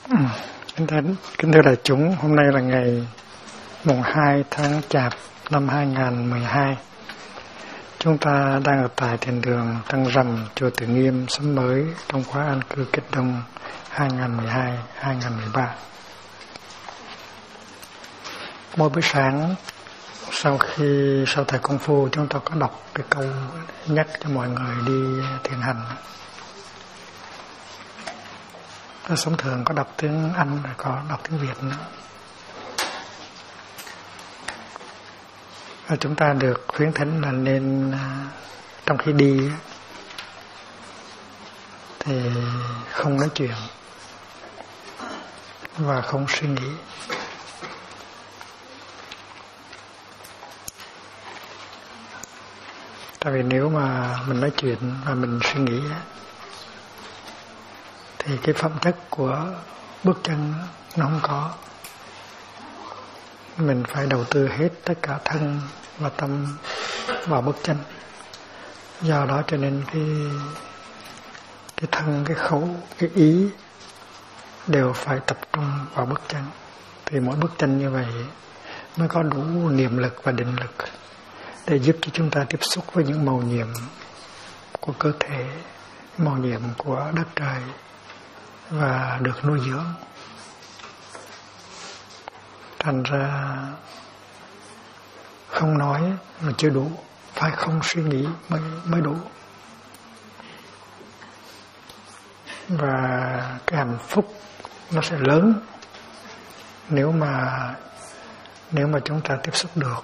Kính thưa đại chúng, hôm nay là ngày mùng 2 tháng Chạp năm 2012. Chúng ta đang ở tại thiền đường Tăng Rầm, chùa Từ Nghiêm, Xóm Mới, trong khóa an cư Kết Đông 2012-2013. Mỗi buổi sáng sau thầy công phu, chúng ta có đọc cái câu nhắc cho mọi người đi thiền hành. Sống thường có đọc tiếng Anh rồi có đọc tiếng Việt nữa. Và chúng ta được khuyến thỉnh là nên trong khi đi thì không nói chuyện và không suy nghĩ. Tại vì nếu mà mình nói chuyện và mình suy nghĩ thì cái phẩm chất của bước chân nó không có. Mình phải đầu tư hết tất cả thân và tâm vào bước chân. Do đó cho nên cái thân, cái khẩu, cái ý đều phải tập trung vào bước chân. Thì mỗi bước chân như vậy mới có đủ niệm lực và định lực để giúp cho chúng ta tiếp xúc với những màu nhiệm của cơ thể, màu nhiệm của đất trời và được nuôi dưỡng. Thành ra không nói mà chưa đủ, phải không suy nghĩ mới đủ. Và cái hạnh phúc nó sẽ lớn nếu mà chúng ta tiếp xúc được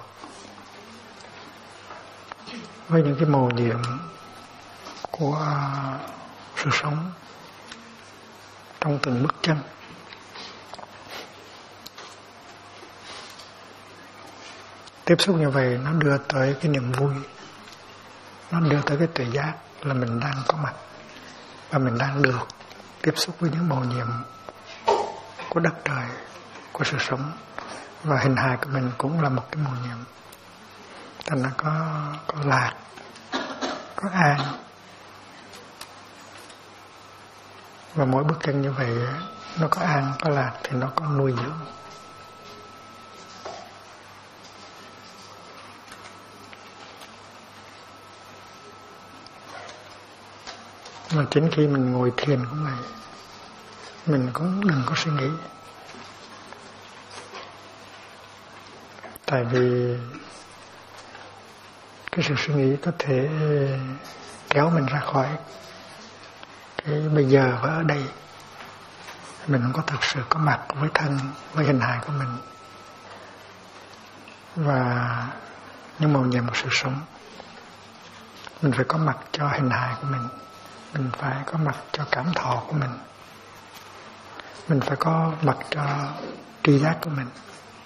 với những cái màu nhiệm của sự sống trong từng bước chân. Tiếp xúc như vậy nó đưa tới cái niềm vui, nó đưa tới cái tuệ giác là mình đang có mặt và mình đang được tiếp xúc với những màu nhiệm của đất trời, của sự sống, và hình hài của mình cũng là một cái màu nhiệm. Thành ra có lạc, có an. Và mỗi bước chân như vậy nó có an, có lạc thì nó có nuôi dưỡng. Mà chính khi mình ngồi thiền cũng vậy, mình cũng đừng có suy nghĩ. Tại vì cái sự suy nghĩ có thể kéo mình ra khỏi cái bây giờ và ở đây. Mình không có thực sự có mặt với thân, với hình hài của mình và những màu nhiệm của sự sống. Mình phải có mặt cho hình hài của mình phải có mặt cho cảm thọ của mình phải có mặt cho tri giác của mình.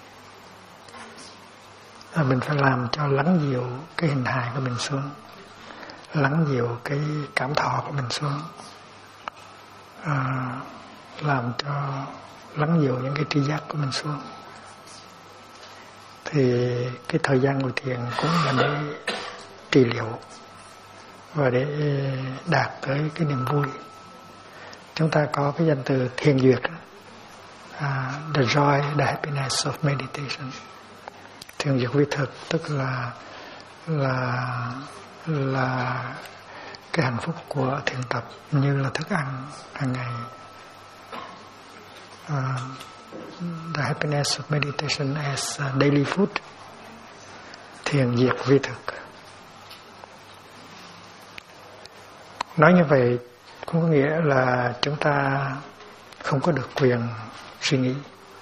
Và mình phải làm cho lắng dịu cái hình hài của mình xuống, lắng dịu cái cảm thọ của mình xuống, làm cho lắng dịu những cái tri giác của mình xuống. Thì cái thời gian ngồi thiền cũng là để trị liệu và để đạt tới cái niềm vui. Chúng ta có cái danh từ thiền duyệt, the joy, the happiness of meditation. Thiền duyệt vi thực tức là cái hạnh phúc của thiền tập như là thức ăn hàng ngày. The happiness of meditation as daily food. Thiền diệt vi thực. Nói như vậy cũng có nghĩa là chúng ta không có được quyền suy nghĩ.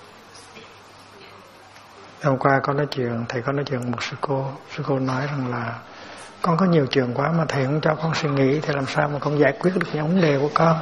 Hôm qua thầy có nói chuyện một sư cô nói rằng là con có nhiều chuyện quá mà thầy không cho con suy nghĩ thì làm sao mà con giải quyết được những vấn đề của con.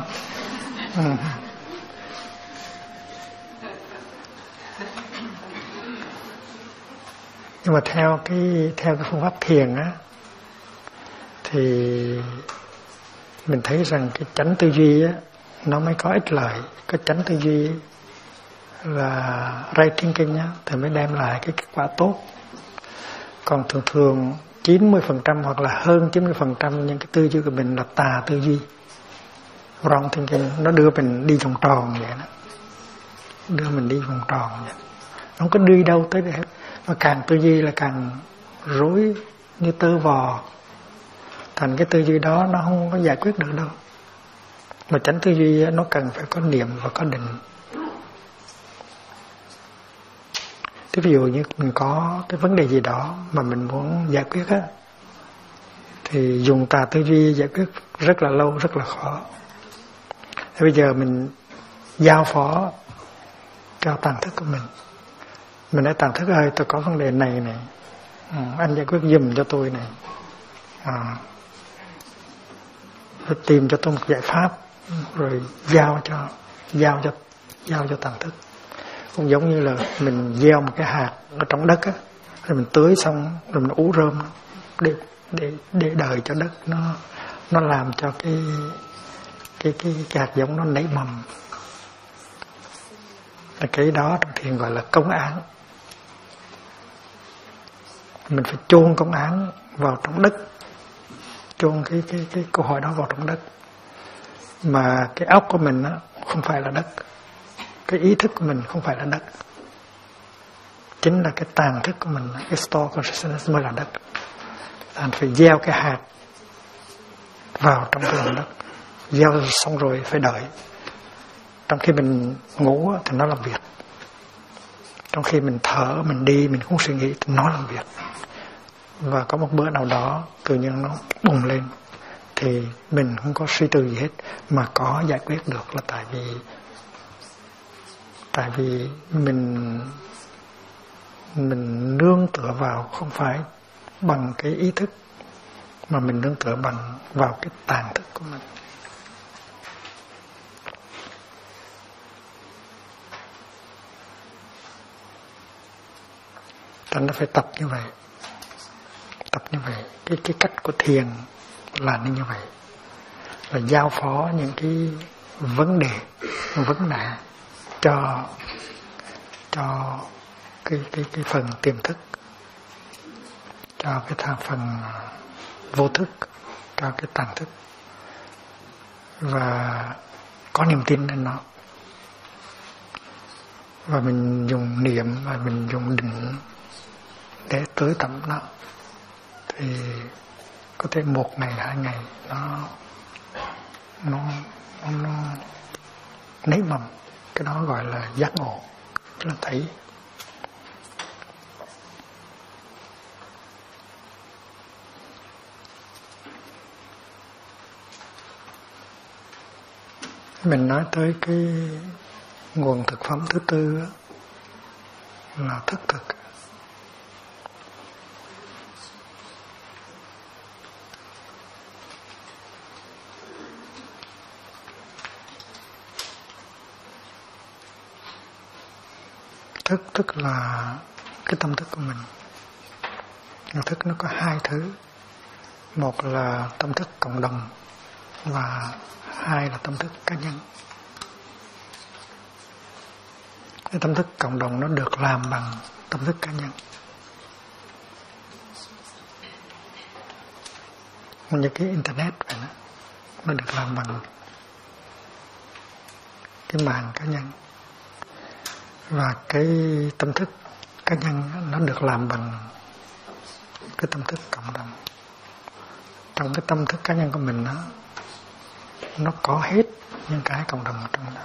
Nhưng mà theo cái phương pháp thiền á thì mình thấy rằng cái chánh tư duy á nó mới có ích lợi. Cái chánh tư duy là right thinking á thì mới đem lại cái kết quả tốt. Còn thường 90% hoặc là hơn 90% những cái tư duy của mình là tà tư duy, wrong thinking, nó đưa mình đi vòng tròn vậy đó. đưa mình đi vòng tròn vậy. Không có đi đâu tới đây hết. Mà càng tư duy là càng rối như tơ vò. Thành cái tư duy đó nó không có giải quyết được đâu. Mà chánh tư duy nó cần phải có niệm và có định. Thế ví dụ như mình có cái vấn đề gì đó mà mình muốn giải quyết á, thì dùng tà tư duy giải quyết rất là lâu, rất là khó. Thế bây giờ mình giao phó cho tàng thức của mình. Mình nói tàng thức ơi, tôi có vấn đề này này, anh giải quyết giùm cho tôi này, rồi tìm cho tôi một giải pháp, rồi giao cho tàng thức. Cũng giống như là mình gieo một cái hạt ở trong đất á, rồi mình tưới xong rồi mình ủ rơm để đợi cho đất nó làm cho cái hạt giống nó nảy mầm. Cái đó trong thiền gọi là công án. Mình phải chôn công án vào trong đất, chôn cái câu hỏi đó vào trong đất. Mà cái óc của mình á không phải là đất, cái ý thức của mình không phải là đất, chính là cái tàng thức của mình, cái store consciousness mới là đất. Thành phải gieo cái hạt vào trong cái lòng đất, gieo xong rồi phải đợi. Trong khi mình ngủ thì nó làm việc, trong khi mình thở, mình đi, mình không suy nghĩ thì nó làm việc. Và có một bữa nào đó tự nhiên nó bùng lên, thì mình không có suy tư gì hết, mà có giải quyết được là tại vì mình nương tựa vào không phải bằng cái ý thức, mà mình nương tựa vào cái tàng thức của mình. Nó phải tập như vậy. Cái cách của thiền là như vậy, là giao phó những cái vấn đề, vấn nạn cho cái phần tiềm thức, cho cái phần vô thức, cho cái tàng thức, và có niềm tin lên nó. Và mình dùng niệm và mình dùng định để tới tận nó, thì có thể 1 ngày 2 ngày nó nảy mầm. Cái đó gọi là giác ngộ, là thấy. Mình nói tới cái nguồn thực phẩm thứ tư là thức thực. Thức là cái tâm thức của mình. Thức nó có 2 thứ. Một là tâm thức cộng đồng, và 2 là tâm thức cá nhân. Cái tâm thức cộng đồng nó được làm bằng tâm thức cá nhân. Như cái internet vậy đó, nó được làm bằng cái mạng cá nhân. Và cái tâm thức cá nhân nó được làm bằng cái tâm thức cộng đồng. Trong cái tâm thức cá nhân của mình nó có hết những cái cộng đồng ở trong đó.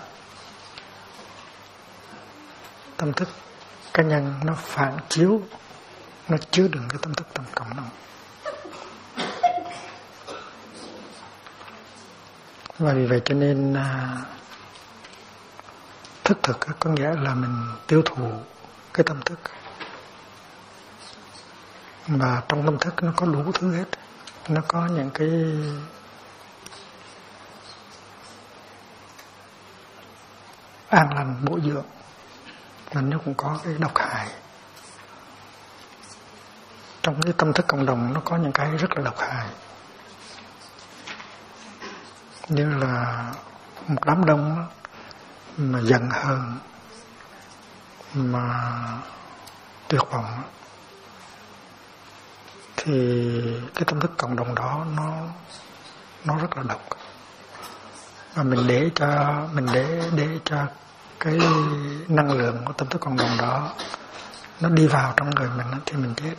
Tâm thức cá nhân nó phản chiếu, nó chứa đựng cái tâm thức cộng đồng. Và vì vậy cho nên thức thực có nghĩa là mình tiêu thụ cái tâm thức. Và trong tâm thức nó có đủ thứ hết. Nó có những cái an lành bổ dưỡng, mà nó cũng có cái độc hại. Trong cái tâm thức cộng đồng nó có những cái rất là độc hại, như là một đám đông mà giận hờn, mà tuyệt vọng, thì cái tâm thức cộng đồng đó nó rất là độc. Và mình để cho cái năng lượng của tâm thức cộng đồng đó nó đi vào trong người mình thì mình chết.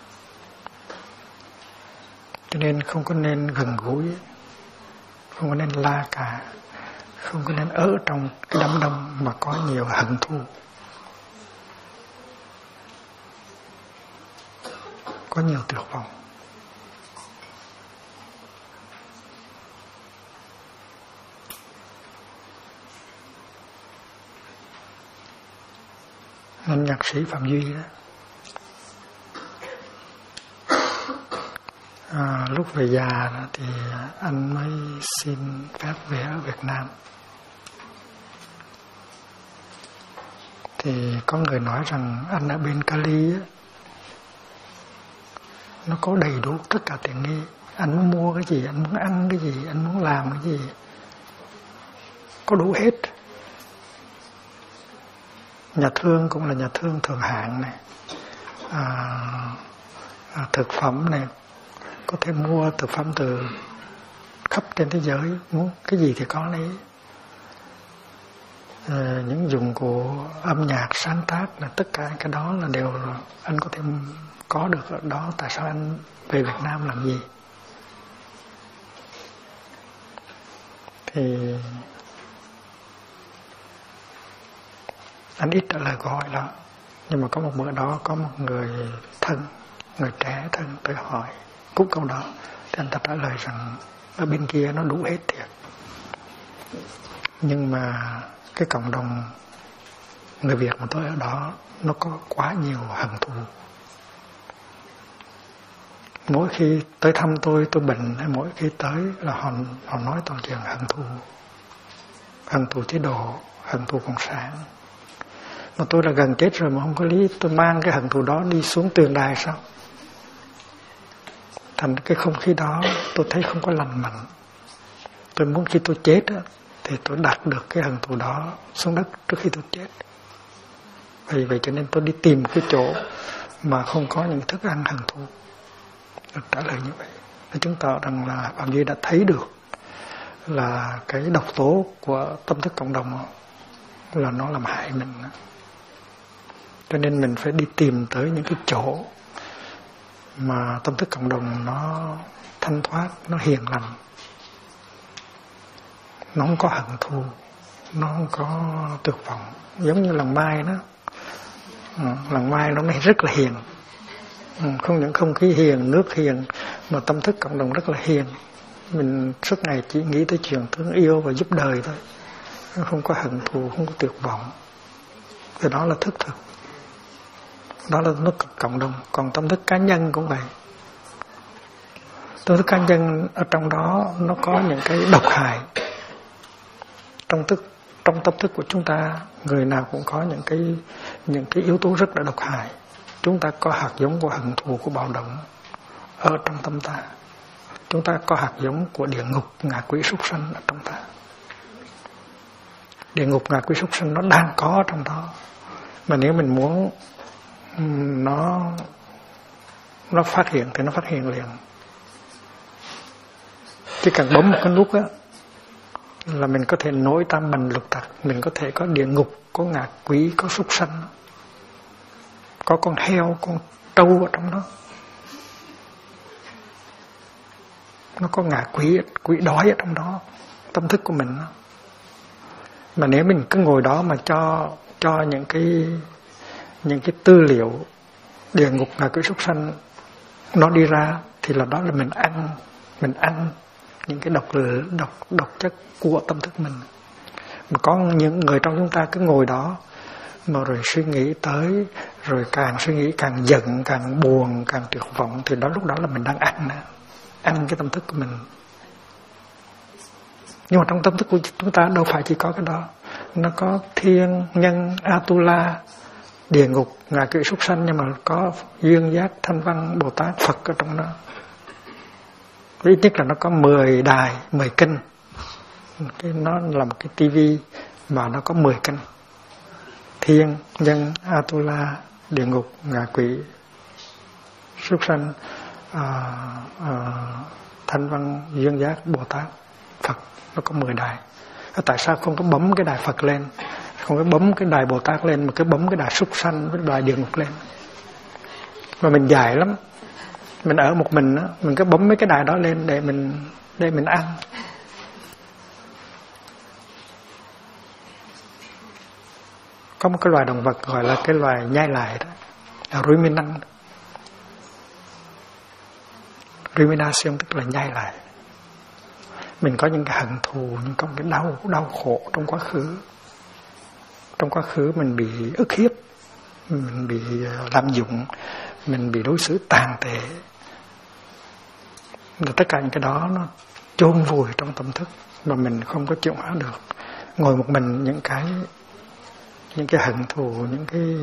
Cho nên không có nên gần gũi, không có nên la cả, không có nên ở trong cái đám đông mà có nhiều hận thù, có nhiều tuyệt vọng. Nên nhạc sĩ Phạm Duy đó, lúc về già đó, thì anh mới xin phép về ở Việt Nam. Thì có người nói rằng anh ở bên Cali á, nó có đầy đủ tất cả tiện nghi. Anh muốn mua cái gì, anh muốn ăn cái gì, anh muốn làm cái gì, có đủ hết. Nhà thương cũng là nhà thương thượng hạng này, thực phẩm này, có thể mua thực phẩm từ khắp trên thế giới, muốn cái gì thì có lấy. Những dụng cụ âm nhạc sáng tác là tất cả cái đó là đều anh có thể có được ở đó. Tại sao anh về Việt Nam làm gì? Thì anh ít trả lời câu hỏi đó. Nhưng mà có một bữa đó có một người thân, người trẻ thân tới hỏi cúc câu đó, thì anh ta trả lời rằng ở bên kia nó đủ hết thiệt, nhưng mà cái cộng đồng người Việt mà tôi ở đó nó có quá nhiều hận thù. Mỗi khi tới thăm tôi bệnh, hay mỗi khi tới là họ nói toàn chuyện hận thù chế độ, hận thù cộng sản. Mà tôi là gần chết rồi mà không có lý tôi mang cái hận thù đó đi xuống tường đài sao? Thành cái không khí đó tôi thấy không có lành mạnh. Tôi muốn khi tôi chết á, thì tôi đặt được cái hận thù đó xuống đất trước khi tôi chết. Vậy cho nên tôi đi tìm cái chỗ mà không có những thức ăn hận thù. Được trả lời như vậy. Để chứng tỏ rằng là Phạm Duy đã thấy được là cái độc tố của tâm thức cộng đồng là nó làm hại mình. Cho nên mình phải đi tìm tới những cái chỗ mà tâm thức cộng đồng nó thanh thoát, nó hiền lành, nó không có hận thù, nó không có tuyệt vọng. Giống như làng Mai đó, làng Mai nó rất là hiền, không những không khí hiền, nước hiền, mà tâm thức cộng đồng rất là hiền. Mình suốt ngày chỉ nghĩ tới chuyện thương yêu và giúp đời thôi, không có hận thù, không có tuyệt vọng. Thì đó là thức thực, đó là nó cộng đồng. Còn tâm thức cá nhân cũng vậy. Tâm thức cá nhân ở trong đó nó có những cái độc hại. Trong tâm thức của chúng ta, người nào cũng có những cái yếu tố rất là độc hại. Chúng ta có hạt giống của hận thù, của bạo động ở trong tâm ta. Chúng ta có hạt giống của địa ngục, ngạ quỷ, súc sanh ở trong ta. Địa ngục, ngạ quỷ, súc sanh nó đang có trong đó. Mà nếu mình muốn nó phát hiện thì nó phát hiện liền. Chỉ cần bấm một cái nút á là mình có thể nối tam bành lục tặc, mình có thể có địa ngục, có ngạ quỷ, có súc sanh, có con heo, con trâu ở trong đó. Nó có ngạ quỷ, quỷ đói ở trong đó, tâm thức của mình. Mà nếu mình cứ ngồi đó mà cho những cái tư liệu địa ngục, ngạ quỷ, súc sanh nó đi ra, thì là đó là mình ăn những cái độc chất của tâm thức mình. Mà có những người trong chúng ta cứ ngồi đó mà rồi suy nghĩ tới, rồi càng suy nghĩ càng giận, càng buồn, càng tuyệt vọng, thì lúc đó là mình đang ăn cái tâm thức của mình. Nhưng mà trong tâm thức của chúng ta đâu phải chỉ có cái đó, nó có thiên, nhân, Atula, địa ngục, ngạ quỷ, súc sanh, nhưng mà có duyên giác, thanh văn, Bồ Tát, Phật ở trong đó. Ít nhất là nó có 10 đài, 10 kênh. Nó là một cái tivi mà nó có 10 kênh. Thiên, nhân, Atula, địa ngục, ngạ quỷ, súc sanh, thanh văn, duyên giác, Bồ Tát, Phật. Nó có 10 đài. Tại sao không có bấm cái đài Phật lên, Không có bấm cái đài Bồ Tát lên, mà cứ bấm cái đài súc sanh với đài địa ngục lên. Mà mình dại lắm. Mình ở một mình á, mình cứ bấm mấy cái đài đó lên để mình ăn. Có một cái loài động vật gọi là cái loài nhai lại đó, là ruminant. Rumination tức là nhai lại. Mình có những cái hận thù, những cái đau khổ trong quá khứ. Trong quá khứ mình bị ức hiếp, mình bị lạm dụng, mình bị đối xử tàn tệ. Tất cả những cái đó nó chôn vùi trong tâm thức mà mình không có chuyển hóa được. Ngồi một mình những cái hận thù, những cái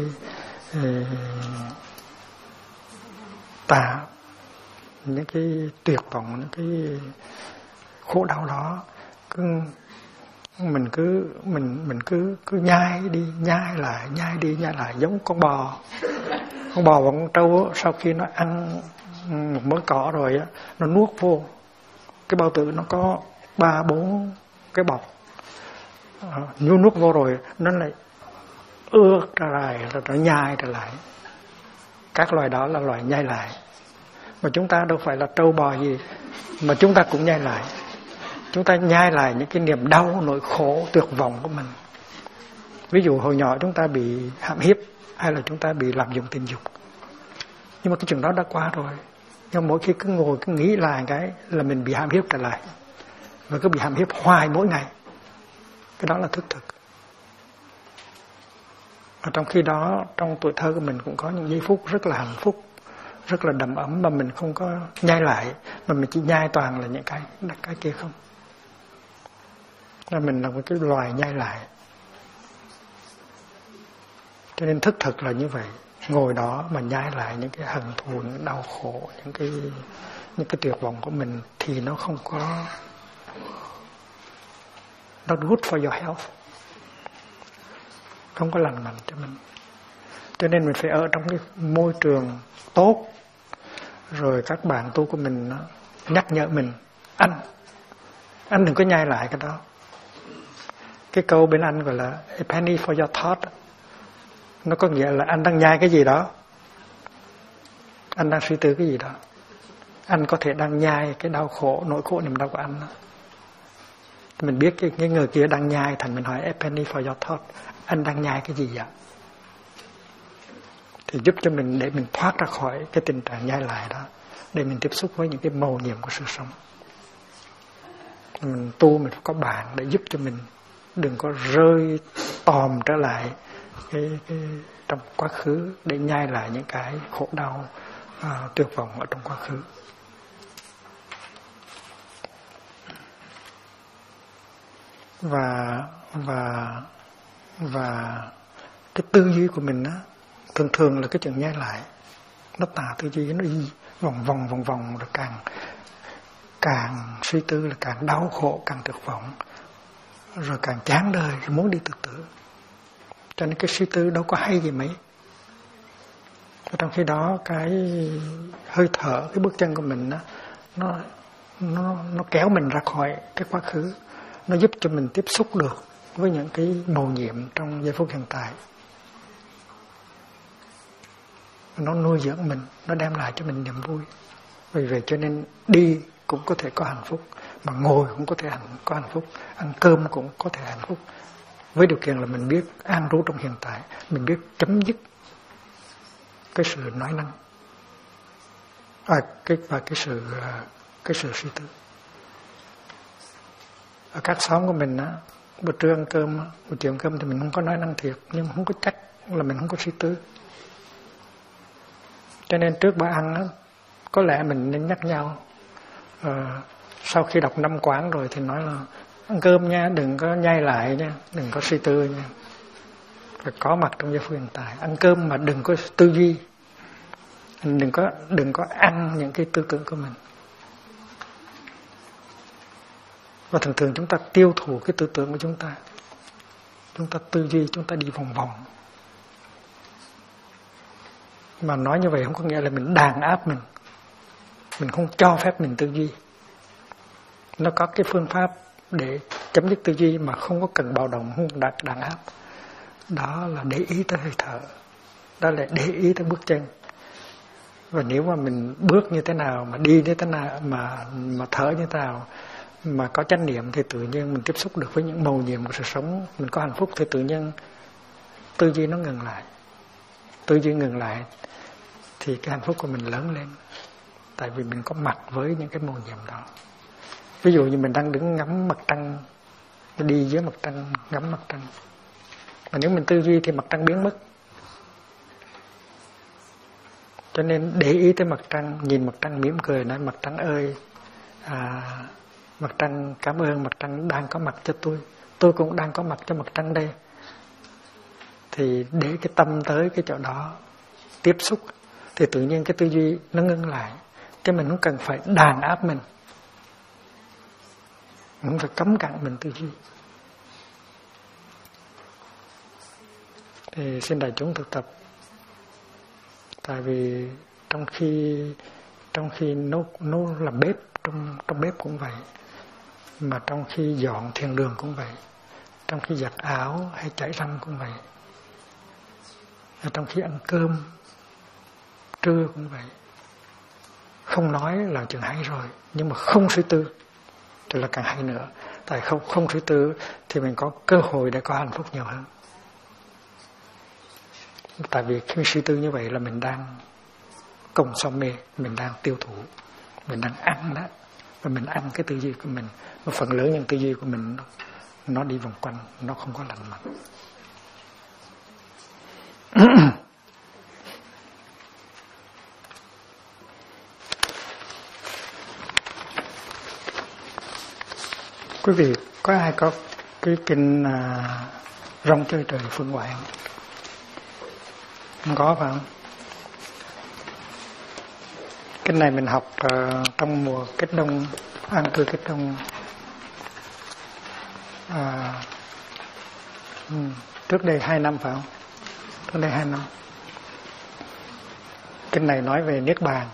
những cái tuyệt vọng, những cái khổ đau đó, mình cứ nhai đi nhai lại giống con bò và con trâu sau khi nó ăn một mớ cỏ rồi á, nó nuốt vô cái bao tử, nó có 3-4 cái bọc, nuốt vô rồi nó lại ướt ra lại, rồi nó nhai trở lại. Các loài đó là loài nhai lại. Mà chúng ta đâu phải là trâu bò gì mà chúng ta cũng nhai lại. Chúng ta nhai lại những cái niềm đau, nỗi khổ, tuyệt vọng của mình. Ví dụ hồi nhỏ chúng ta bị hãm hiếp, hay là chúng ta bị lạm dụng tình dục. Nhưng mà cái chuyện đó đã qua rồi. Nhưng mỗi khi cứ ngồi cứ nghĩ lại cái là mình bị hãm hiếp trở lại. Và cứ bị hãm hiếp hoài mỗi ngày. Cái đó là thức thực. Và trong khi đó, trong tuổi thơ của mình cũng có những giây phút rất là hạnh phúc, rất là đầm ấm mà mình không có nhai lại, mà mình chỉ nhai toàn là những cái kia không. Là mình là một cái loài nhai lại. Cho nên thức thực là như vậy. Ngồi đó mà nhai lại những cái hận thù, những đau khổ, những cái tuyệt vọng của mình thì nó không có not good for your health. Không có lành mạnh cho mình. Cho nên mình phải ở trong cái môi trường tốt. Rồi các bạn tu của mình nó nhắc nhở mình, anh đừng có nhai lại cái đó. Cái câu bên Anh gọi là a penny for your thought. Nó có nghĩa là anh đang nhai cái gì đó, anh đang suy tư cái gì đó. Anh có thể đang nhai cái đau khổ, nỗi khổ niềm đau của anh đó. Mình biết cái người kia đang nhai, thành mình hỏi a penny for your thought, anh đang nhai cái gì vậy? Thì giúp cho mình để mình thoát ra khỏi cái tình trạng nhai lại đó, để mình tiếp xúc với những cái mầu nhiệm của sự sống. Mình tu mình phải có bạn để giúp cho mình đừng có rơi tòm trở lại cái trong quá khứ, để nhai lại những cái khổ đau, tuyệt vọng ở trong quá khứ. Và cái tư duy của mình á, thường là cái chuyện nhai lại, nó tà tư duy, nó đi vòng vòng rồi càng suy tư là càng đau khổ, càng tuyệt vọng, rồi càng chán đời, rồi muốn đi tự tử. Cho nên cái suy tư đâu có hay gì mấy. Trong khi đó cái hơi thở, cái bước chân của mình đó, nó kéo mình ra khỏi cái quá khứ, nó giúp cho mình tiếp xúc được với những cái mầu nhiệm trong giây phút hiện tại. Nó nuôi dưỡng mình, nó đem lại cho mình niềm vui. Vì vậy cho nên đi cũng có thể có hạnh phúc, mà ngồi cũng có thể có hạnh phúc, ăn cơm cũng có thể hạnh phúc, với điều kiện là mình biết an trú trong hiện tại, mình biết chấm dứt cái sự nói năng và cái sự suy tư. Ở các xóm của mình á, bữa trưa ăn cơm, buổi chiều ăn cơm thì mình không có nói năng thiệt, nhưng không có trách là mình không có suy tư. Cho nên trước bữa ăn á, có lẽ mình nên nhắc nhau. Sau khi đọc 5 quán rồi thì nói là ăn cơm nha, đừng có nhai lại nha, đừng có suy tư nha. Phải có mặt trong giây phút hiện tại. Ăn cơm mà đừng có tư duy, đừng có ăn những cái tư tưởng của mình. Và thường chúng ta tiêu thụ cái tư tưởng của chúng ta. Chúng ta tư duy, chúng ta đi vòng vòng. Mà nói như vậy không có nghĩa là mình đàn áp mình. Mình không cho phép mình tư duy. Nó có cái phương pháp để chấm dứt tư duy mà không có cần bạo động, không đàn áp. đó là để ý tới hơi thở, đó là để ý tới bước chân. Và nếu mà mình bước như thế nào, mà đi như thế nào, mà thở như thế nào, mà có chánh niệm, thì tự nhiên mình tiếp xúc được với những mầu nhiệm của sự sống, mình có hạnh phúc, thì tự nhiên tư duy nó ngừng lại. Tư duy ngừng lại thì cái hạnh phúc của mình lớn lên, tại vì mình có mặt với những cái mầu nhiệm đó. Ví dụ như mình đang đứng ngắm mặt trăng, đi dưới mặt trăng, ngắm mặt trăng, mà nếu mình tư duy thì mặt trăng biến mất. Cho nên để ý tới mặt trăng, nhìn mặt trăng mỉm cười, nói mặt trăng ơi, mặt trăng cảm ơn mặt trăng đang có mặt cho tôi cũng đang có mặt cho mặt trăng đây. Thì để cái tâm tới cái chỗ đó tiếp xúc, thì tự nhiên cái tư duy nó ngưng lại. Chứ mình không cần phải đàn áp mình không phải cấm cản mình tư duy. Thì xin đại chúng thực tập. Tại vì trong khi nấu làm bếp, trong bếp cũng vậy, mà trong khi dọn thiền đường cũng vậy, trong khi giặt áo hay chải răng cũng vậy, và trong khi ăn cơm trưa cũng vậy. Không nói là chừng hay rồi, nhưng mà không suy tư thì là càng hay nữa. Tại không suy tư thì mình có cơ hội để có hạnh phúc nhiều hơn. Tại vì khi suy tư như vậy là mình đang công so mê, mình đang tiêu thụ, mình đang ăn đó. Và mình ăn cái tư duy của mình. Và phần lớn những tư duy của mình nó đi vòng quanh, nó không có lành mạnh. Quý vị có ai có cái kinh Rong Chơi Trời Phương Ngoại không? Không có phải không? Kinh này mình học trong mùa Kết Đông, an cư Kết Đông, trước đây 2 năm phải không? Trước đây 2 năm. Kinh này nói về Niết Bàn.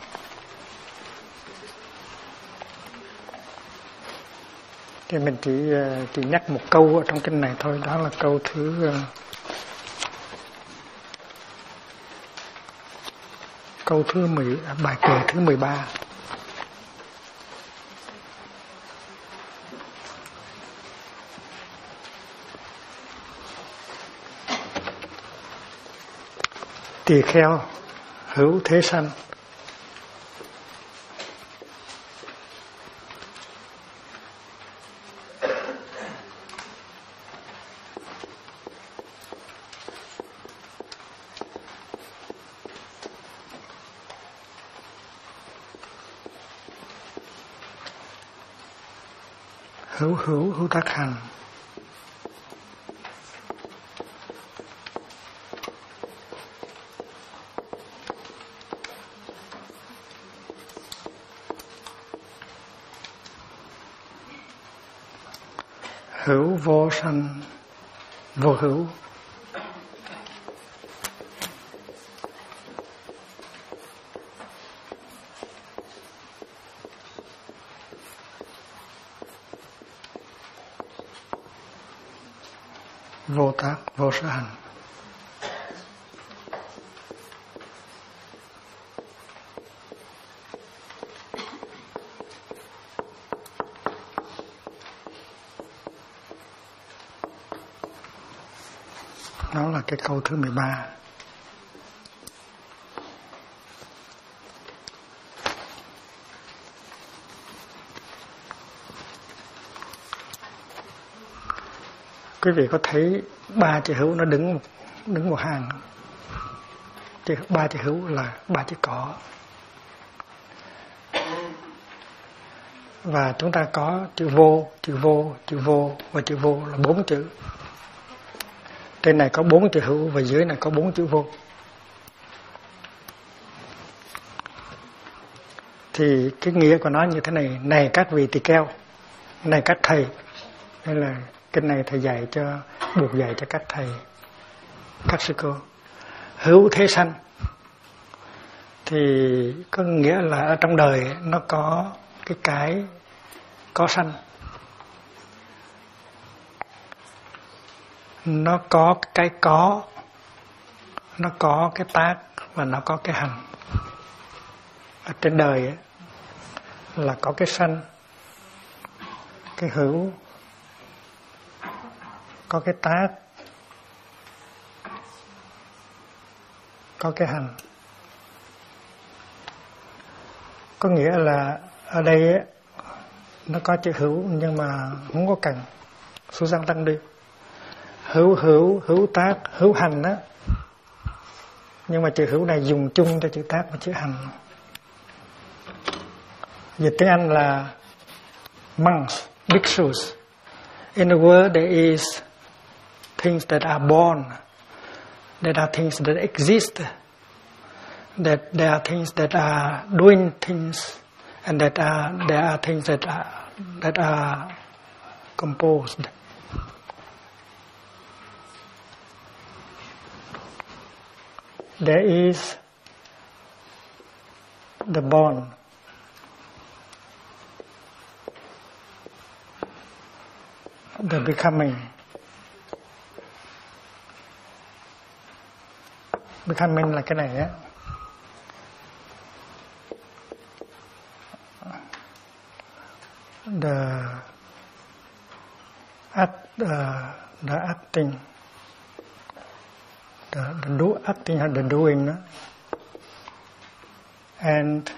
Thì mình chỉ nhắc một câu ở trong kinh này thôi, đó là câu bài kệ thứ 13. Tỳ kheo hữu thế sanh, hữu tác hành, hữu vô sanh vô hữu, vô tác vô sở hành. Đó là cái câu thứ 13. Quý vị có thấy 3 chữ hữu nó đứng một hàng? Ba chữ hữu là 3 chữ cỏ. Và chúng ta có chữ vô và chữ vô là 4 chữ. Trên này có 4 chữ hữu và dưới này có 4 chữ vô. Thì cái nghĩa của nó như thế này: này các vị tỳ kheo, này các thầy. Đây là kinh này thầy dạy buộc dạy cho các thầy, các sư cô. Hữu thế sanh thì có nghĩa là ở trong đời nó có cái có sanh. nó có cái có, nó có cái tác và nó có cái hành. Ở trên đời ấy, là có cái sanh, cái hữu, có cái tác, có cái hành. Có nghĩa là ở đây ấy, nó có chữ hữu nhưng mà không có cần số sang tăng đi. Hữu tác, hữu hành đó. Nhưng mà chữ hữu này dùng chung cho chữ tác và chữ hành. Dịch tiếng Anh là monks, bhikshus. In the world there is things that are born, there are things that exist, that there are things that are doing things, and there are things that are composed. There is the born, the becoming. Becoming là cái này á. The acting, acting hay the doing đó. And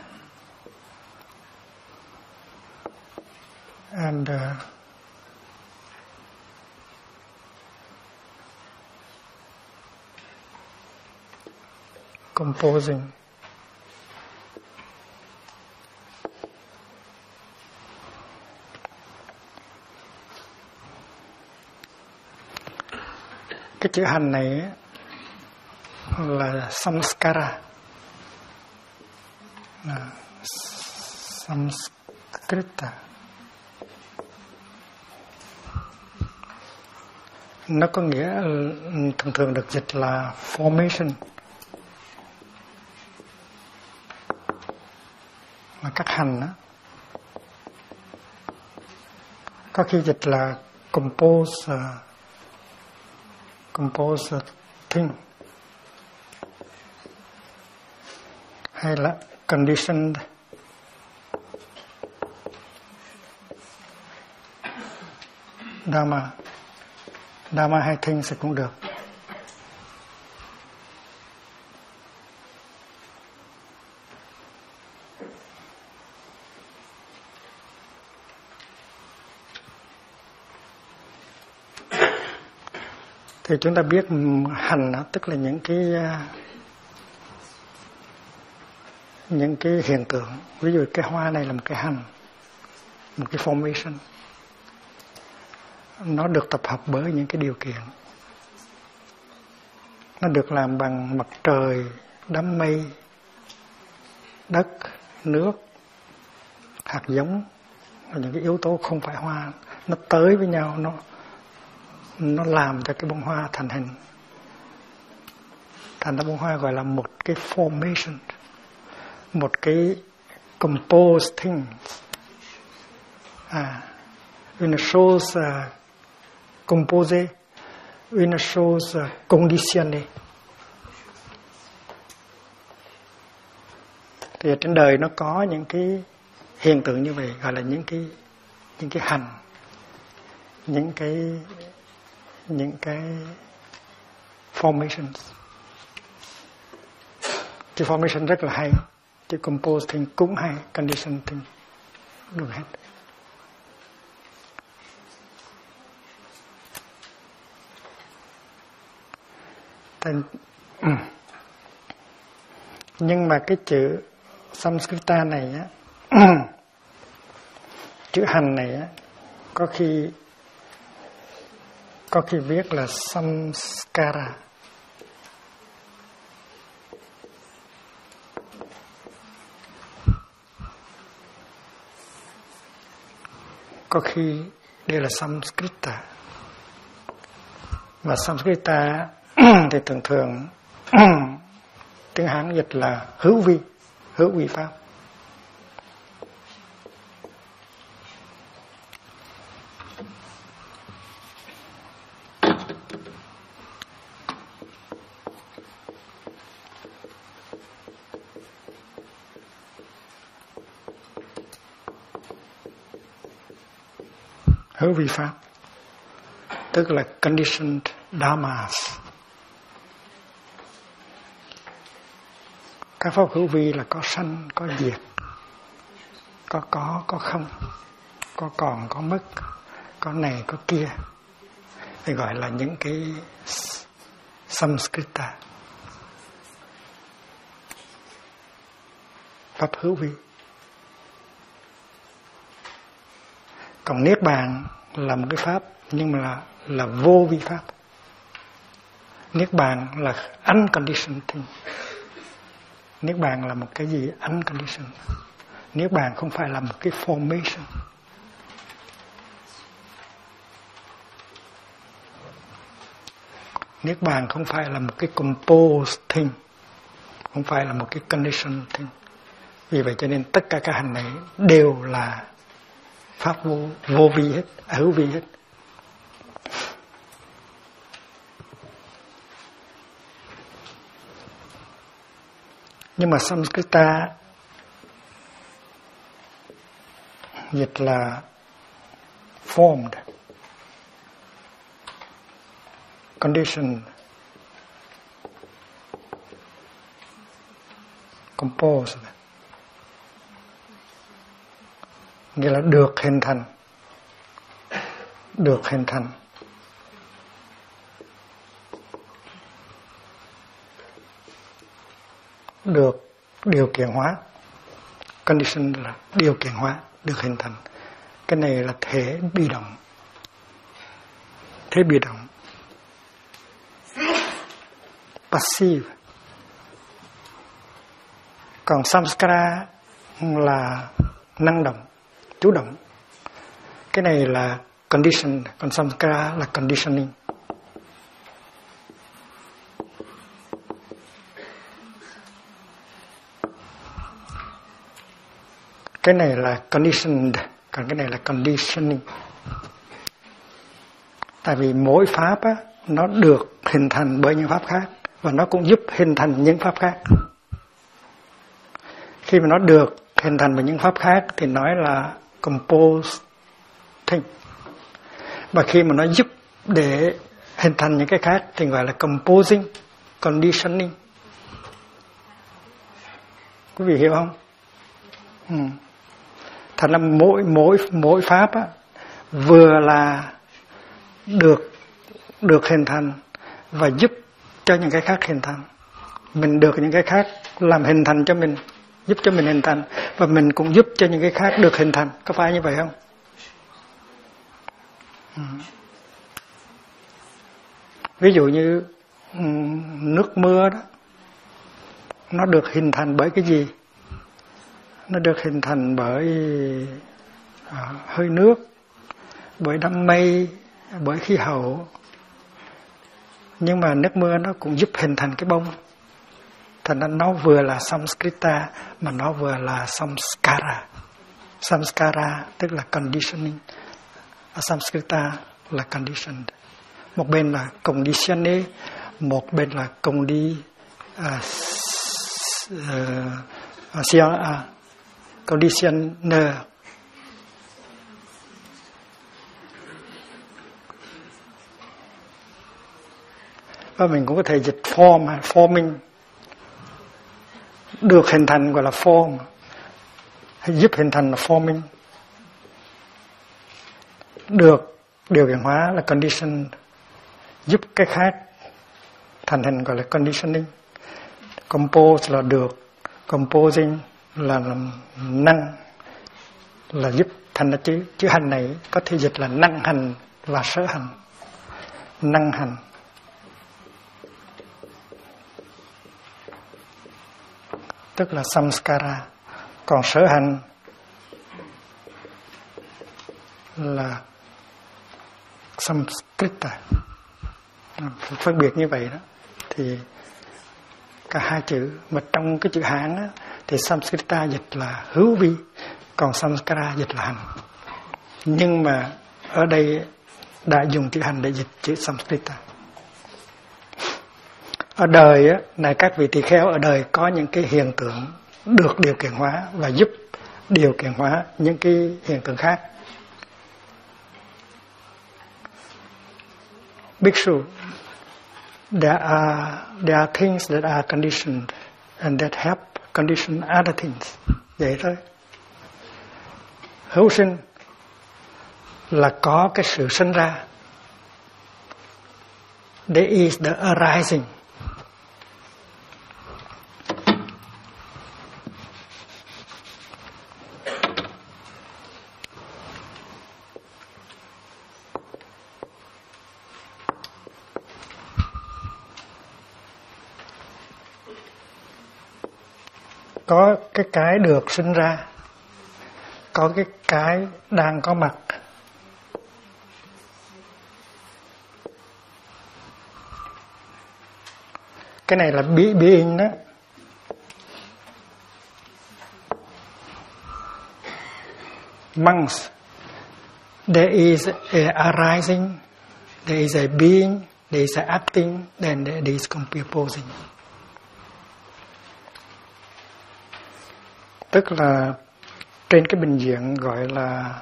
composing. Cái chữ hành này là samskara, samskrita. Nó có nghĩa thường được dịch là formation, mà các hành đó. Có khi dịch là compose thing, hay là conditioned. Dharma hay things cũng được. Thì chúng ta biết hành tức là những cái hiện tượng. Ví dụ cái hoa này là một cái hành, một cái formation. Nó được tập hợp bởi những cái điều kiện. Nó được làm bằng mặt trời, đám mây, đất, nước, hạt giống, những cái yếu tố không phải hoa. Nó tới với nhau, nó làm cho cái bông hoa thành hình. Thành ra bông hoa gọi là một cái formation, một cái composed thing. Une chose composée, une chose conditionnée. Thì ở trên đời nó có những cái hiện tượng như vậy, gọi là những cái hành, những cái formations. Chữ formation rất là hay, chữ compose thing cũng hay, condition thing được hết. Nhưng mà cái chữ Samskrita này á, chữ hành này á, có khi viết là samskara. Có khi đây là Samskrita. Và Samskrita thì thường tiếng Hán dịch là hữu vi pháp. hữu vi pháp, tức là conditioned dharmas. Các pháp hữu vi là có sanh, có diệt, có không, có còn, có mất, có này, có kia. Thì gọi là những cái samskrita, pháp hữu vi. Còn niết bàn là một cái pháp, nhưng mà là vô vi pháp. Niết bàn là unconditioned thing. Niết bàn là một cái gì unconditioned. Niết bàn không phải là một cái formation. Niết bàn không phải là một cái composed thing, không phải là một cái conditioned thing. Vì vậy cho nên tất cả các hành này đều là pháp vô vi hết, hữu vi hết. Nhưng mà Samskrita dịch là formed, conditioned, composed, nghĩa là được hình thành, được hình thành. Được điều kiện hóa. Condition là điều kiện hóa, được hình thành. Cái này là thể bị động. Thể bị động, passive. Còn samskara là năng động, chủ động. Cái này là condition, còn samskara là conditioning. Cái này là conditioned, còn cái này là conditioning. Tại vì mỗi pháp á, nó được hình thành bởi những pháp khác, và nó cũng giúp hình thành những pháp khác. Khi mà nó được hình thành bởi những pháp khác thì nói là composed thing. Và khi mà nó giúp để hình thành những cái khác thì gọi là composing, conditioning. Quý vị hiểu không? Thật là mỗi pháp á, vừa là được hình thành và giúp cho những cái khác hình thành. Mình được những cái khác làm hình thành cho mình, giúp cho mình hình thành, và mình cũng giúp cho những cái khác được hình thành. Có phải như vậy không? Ví dụ như nước mưa đó, nó được hình thành bởi cái gì? Nó được hình thành bởi hơi nước, bởi đám mây, bởi khí hậu. Nhưng mà nước mưa nó cũng giúp hình thành cái bông. Thành ra nó vừa là samskrita mà nó vừa là samskara. Samskara tức là conditioning, samskrita là conditioned. Một bên là conditioné, một bên là conditioner. Và mình cũng có thể dịch forming, được hình thành gọi là form, hay giúp hình thành là forming. Được điều kiện hóa là condition, giúp cái khác thành hình gọi là conditioning. Compose là được, composing là năng, là giúp thành ra chữ hành này có thể dịch là năng hành và sở hành. Năng hành tức là samskara, còn sở hành là samskrita. Phân biệt như vậy đó. Thì cả hai chữ, mà trong cái chữ Hán á, thì samskrita dịch là hữu vi, còn samskara dịch là hành. Nhưng mà ở đây đã dùng chữ hành để dịch chữ samskrita. Ở đời á, này các vị tỳ kheo, ở đời có những cái hiện tượng được điều kiện hóa và giúp điều kiện hóa những cái hiện tượng khác. Bhikshu, there are things that are conditioned and that help condition other things. Vậy thôi. Hữu sinh là có cái sự sinh ra. There is the arising. Có cái được sinh ra, có cái đang có mặt. Cái này là being đó. Monks, there is a arising, there is a being, there is a acting, then there is composing. Tức là trên cái bình diện gọi là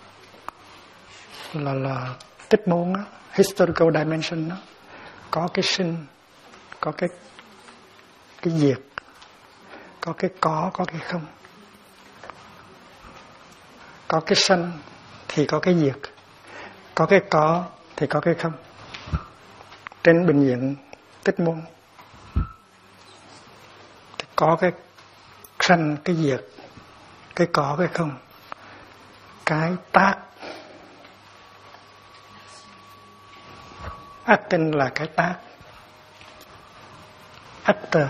tích môn đó, historical dimension đó, có cái sinh, có cái diệt, có cái không, có cái sanh thì có cái diệt, có cái có thì có cái không. Trên bình diện tích môn thì có cái sanh, cái diệt, cái có, cái không, cái tác. Acting là cái tác. Actor.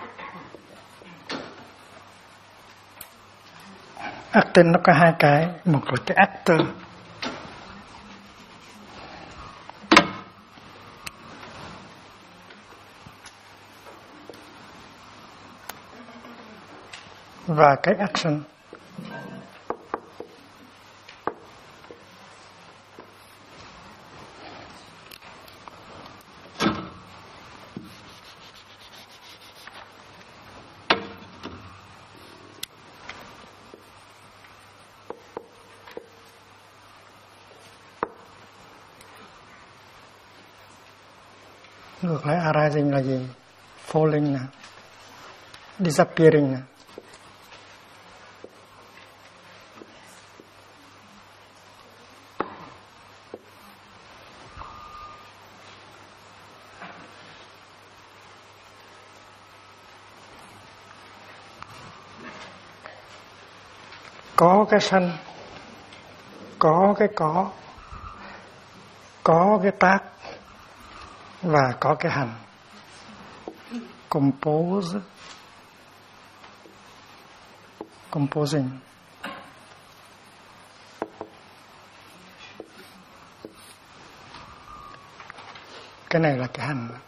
Acting nó có hai cái, một là cái actor. Và cái action. Ngược lại arising là gì? Falling nè, disappearing nè. Có cái sanh, có cái có cái tác và có cái hành. Composing. Cái này là cái hành,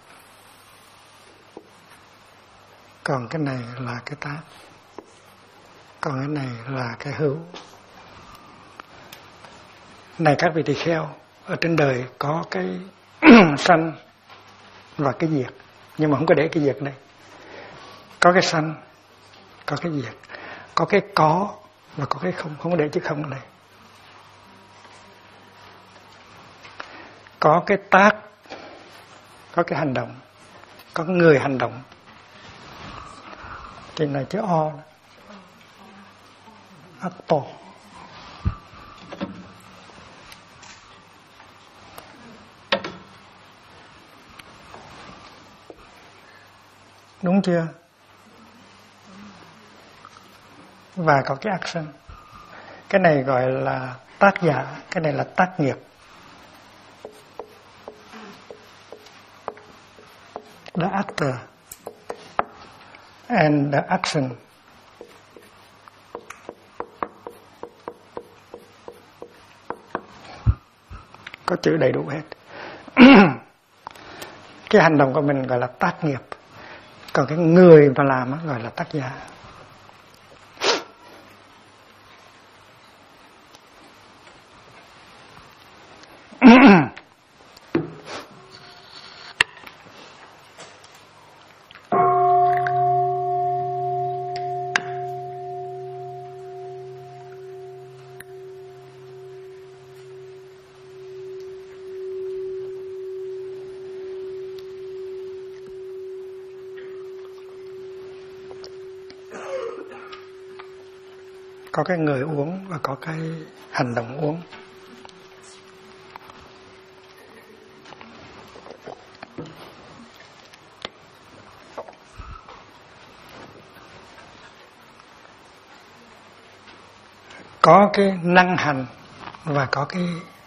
còn cái này là cái tác, còn cái này là cái hữu. Này các vị tỳ kheo, ở trên đời có cái sanh và cái diệt, nhưng mà không có để cái diệt đây. Có cái sanh, có cái diệt, có cái có và có cái không, không có để chữ không ở đây. Có cái tác, có cái hành động, có người hành động. Trên này chữ o, actor. Đúng chưa? Và có cái action. Cái này gọi là tác giả, cái này là tác nghiệp. The actor and the action. Có chữ đầy đủ hết. Cái hành động của mình gọi là tác nghiệp, còn cái người mà làm gọi là tác giả. có cái người uống và có cái hành động uống. Có cái năng hành và có cái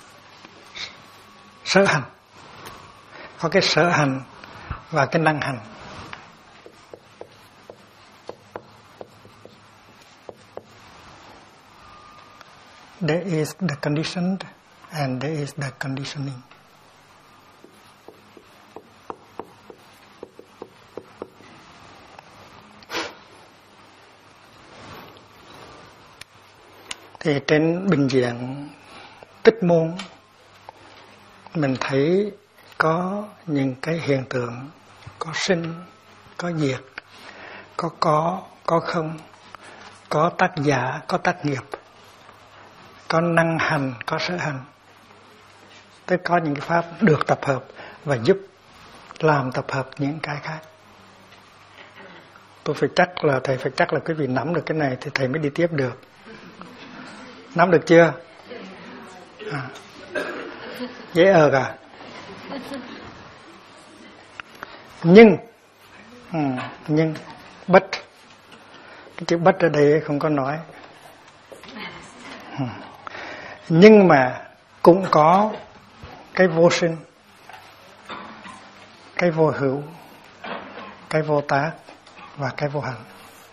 sở hành. Có cái sở hành và cái năng hành. There is the conditioned and there is the conditioning. Thì trên bình diện tích môn mình thấy có những cái hiện tượng có sinh, có diệt, có không, có tác giả, có tác nghiệp, có năng hành, có sở hành. Tức có những cái pháp được tập hợp và giúp làm tập hợp những cái khác. Thầy phải chắc là quý vị nắm được cái này thì thầy mới đi tiếp được. Nắm được chưa? Dễ cả. Nhưng bất, cái chữ bất ở đây không có nói. Nhưng mà cũng có cái vô sinh, cái vô hữu, cái vô tác và cái vô hành.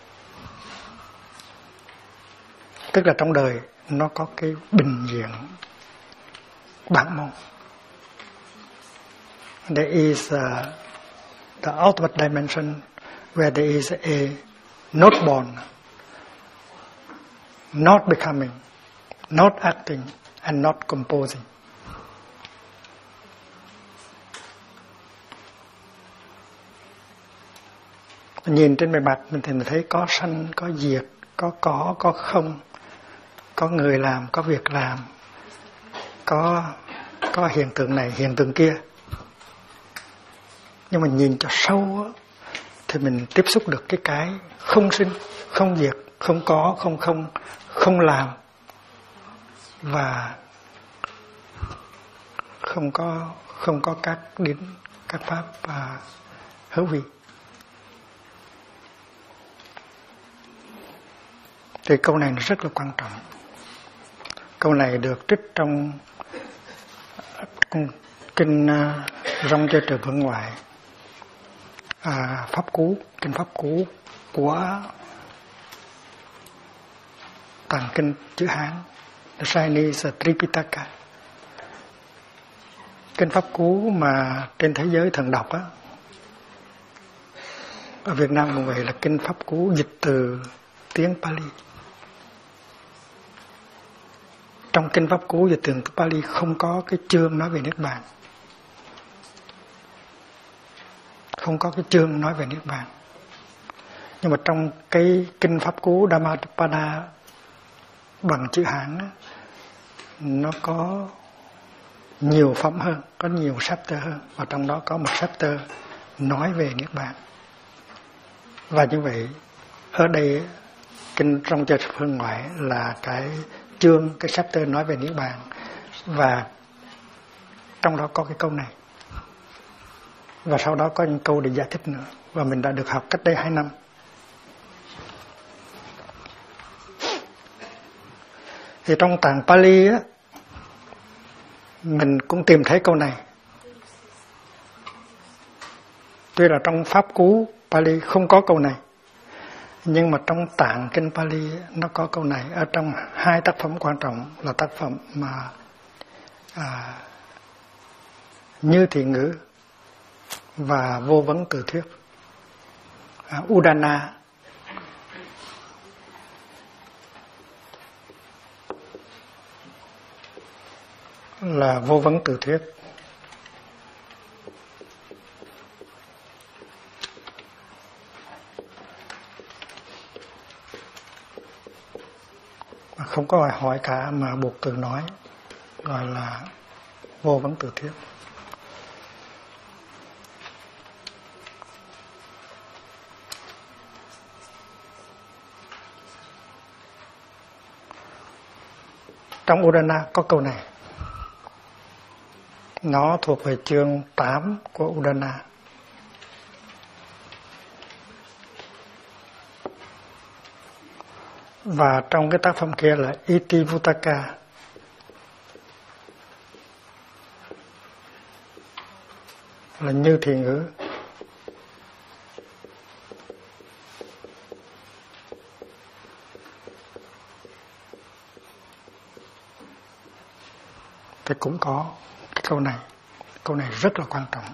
Tức là trong đời nó có cái bình diện bản môn. There is the ultimate dimension where there is a not born, not becoming, not acting and not composing. Nhìn trên bề mặt mình thì mình thấy có sanh, có diệt, có không, có người làm, có việc làm, có hiện tượng này, hiện tượng kia. Nhưng mà nhìn cho sâu á, thì mình tiếp xúc được cái không sinh, không diệt, không có, không làm và không có các pháp hữu vi. Thì câu này nó rất là quan trọng. Câu này được trích trong kinh Rong Chơi Trời Vượng Ngoại, Pháp Cú, kinh Pháp Cú của tạng kinh chữ Hán, The Chinese Tripitaka. Kinh Pháp Cú mà trên thế giới thường đọc á, ở Việt Nam cũng vậy, là kinh Pháp Cú dịch từ tiếng Pali. Trong kinh Pháp Cú dịch từ tiếng Pali không có cái chương nói về Niết Bàn. Không có cái chương nói về Niết Bàn. Nhưng mà trong cái kinh Pháp Cú Dhammapada bằng chữ Hán á, nó có nhiều phẩm hơn, có nhiều chapter hơn, và trong đó có một chapter nói về Niết Bàn. Và như vậy ở đây kinh Rong Chơi Trời Vượng Ngoại là cái chương, cái chapter nói về Niết Bàn, và trong đó có cái câu này, và sau đó có những câu để giải thích nữa, và mình đã được học cách đây 2 năm. Thì trong tạng Pali á, mình cũng tìm thấy câu này. Tuy là trong Pháp Cú Pali không có câu này, nhưng mà trong tạng kinh Pali nó có câu này ở trong 2 tác phẩm quan trọng, là tác phẩm mà Như Thị Ngữ và Vô Vấn Từ Thuyết, Udana. Là Vô Vấn Từ Thuyết. Không có ai hỏi cả mà buộc từ nói, gọi là Vô Vấn Từ Thuyết. trong Udana có câu này. Nó thuộc về chương 8 của Udana. Và trong cái tác phẩm kia là Iti Vuttaka. Là như thiền ngữ. Thì cũng có cái câu này. Câu này rất là quan trọng.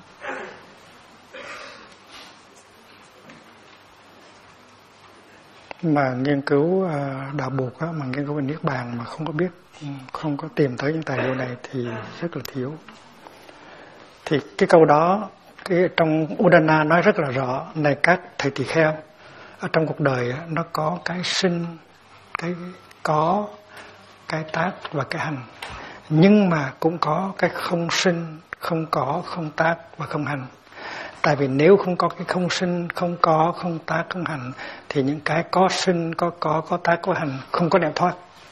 Mà nghiên cứu đạo Bụt á, mà nghiên cứu về Niết Bàn mà không có biết, không có tìm tới những tài liệu này thì rất là thiếu. Thì cái câu đó trong Udana nói rất là rõ. Này các thầy tỳ kheo, ở trong cuộc đời á, nó có cái sinh, cái có, cái tác và cái hành. Nhưng mà cũng có cái không sinh, không có, không tác và không hành. Tại vì nếu không có cái không sinh, không có, không tác, không hành thì những cái có sinh, có tác, có hành không có nẻo thoát.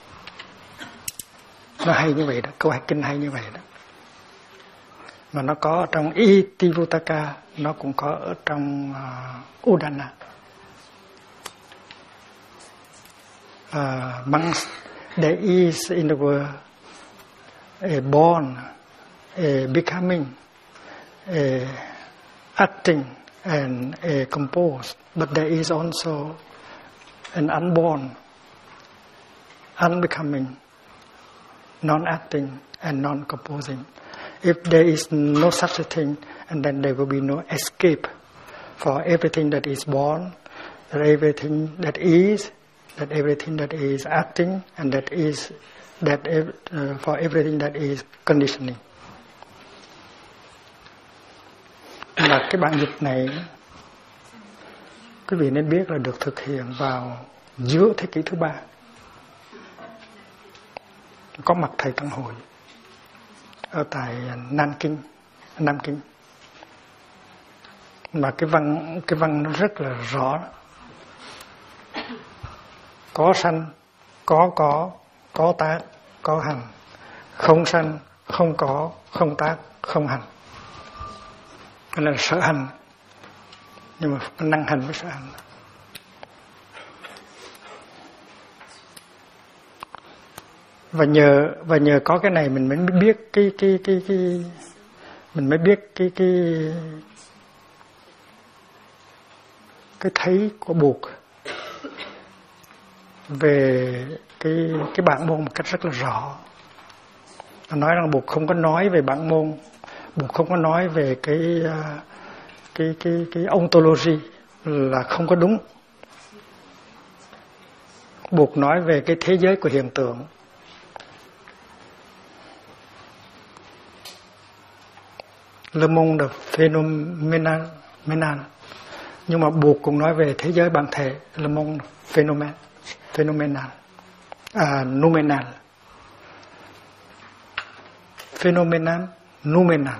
Nó hay như vậy đó, câu kinh hay như vậy đó. Mà nó có ở trong Iti Vuttaka, nó cũng có ở trong Udana. Monks, there is in the world a born, a becoming, a acting and a composed, but there is also an unborn, unbecoming, non-acting and non-composing. If there is no such a thing, and then there will be no escape for everything that is born, that everything that is acting, and for everything that is conditioning. Là cái bản dịch này quý vị nên biết là được thực hiện vào giữa thế kỷ thứ 3. Có mặt thầy Tăng Hội ở tại Nam Kinh. Mà cái văn nó rất là rõ. Có sanh, có tác, có hành. Không sanh, không có, không tác, không hành. Cái là sở hành. Nhưng mà năng hành với sở hành. Và nhờ có cái này mình mới biết mình mới biết cái thấy của Bụt về cái bản môn một cách rất là rõ. Nói rằng Bụt không có nói về bản môn, Bụt không có nói về cái ontology là không có đúng. Bụt nói về cái thế giới của hiện tượng. Le monde phénoménal. Nhưng mà Bụt cũng nói về thế giới bản thể, le monde phénoménal. Noumenal. Phénoménal, noumenal.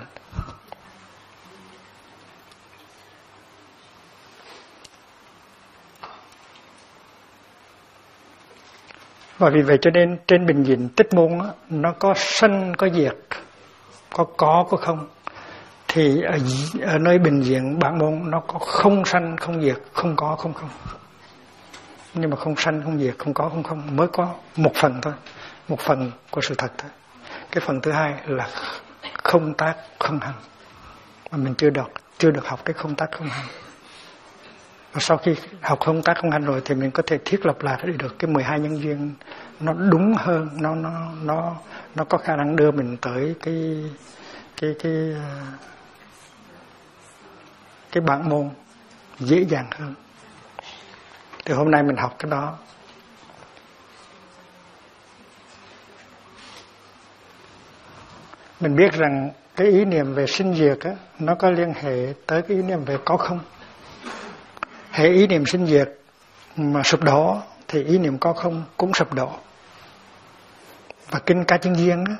Và vì vậy cho nên trên bình diện tích môn đó, nó có sanh có diệt, có không. Thì ở nơi bình diện bản môn nó có không sanh không diệt, không có không không. Nhưng mà không sanh không diệt, không có không không mới có một phần thôi, một phần của sự thật thôi. Cái phần thứ hai là không tác không hành, mà mình chưa được học cái không tác không hành. Và sau khi học không tác không hành rồi thì mình có thể thiết lập lại được cái 12 nhân duyên nó đúng hơn, nó có khả năng đưa mình tới cái bản môn dễ dàng hơn. Thì hôm nay mình học cái đó. Mình biết rằng cái ý niệm về sinh diệt á, nó có liên hệ tới cái ý niệm về có không. Hệ ý niệm sinh diệt mà sụp đổ thì ý niệm có không cũng sụp đổ. Và kinh Ca Chân Duyên á,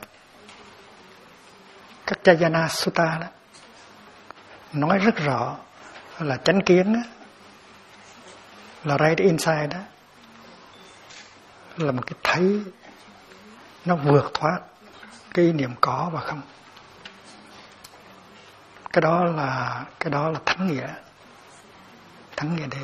các Jayana Sutta đó nói rất rõ là chánh kiến đó, là right inside đó, là một cái thấy nó vượt thoát cái ý niệm có và không. Cái đó là thắng nghĩa đế.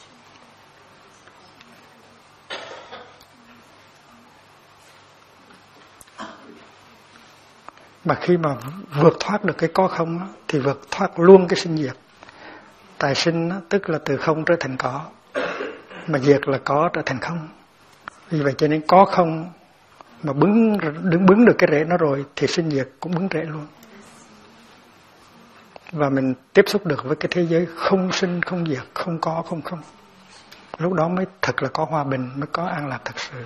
Mà khi mà vượt thoát được cái có không đó, thì vượt thoát luôn cái sinh diệt. Tại sinh đó, tức là từ không trở thành có, mà diệt là có trở thành không. Vì vậy cho nên có không mà bứng được cái rễ nó rồi thì sinh diệt cũng bứng rễ luôn. Và mình tiếp xúc được với cái thế giới không sinh không diệt, không có không không. Lúc đó mới thật là có hòa bình, mới có an lạc thật sự.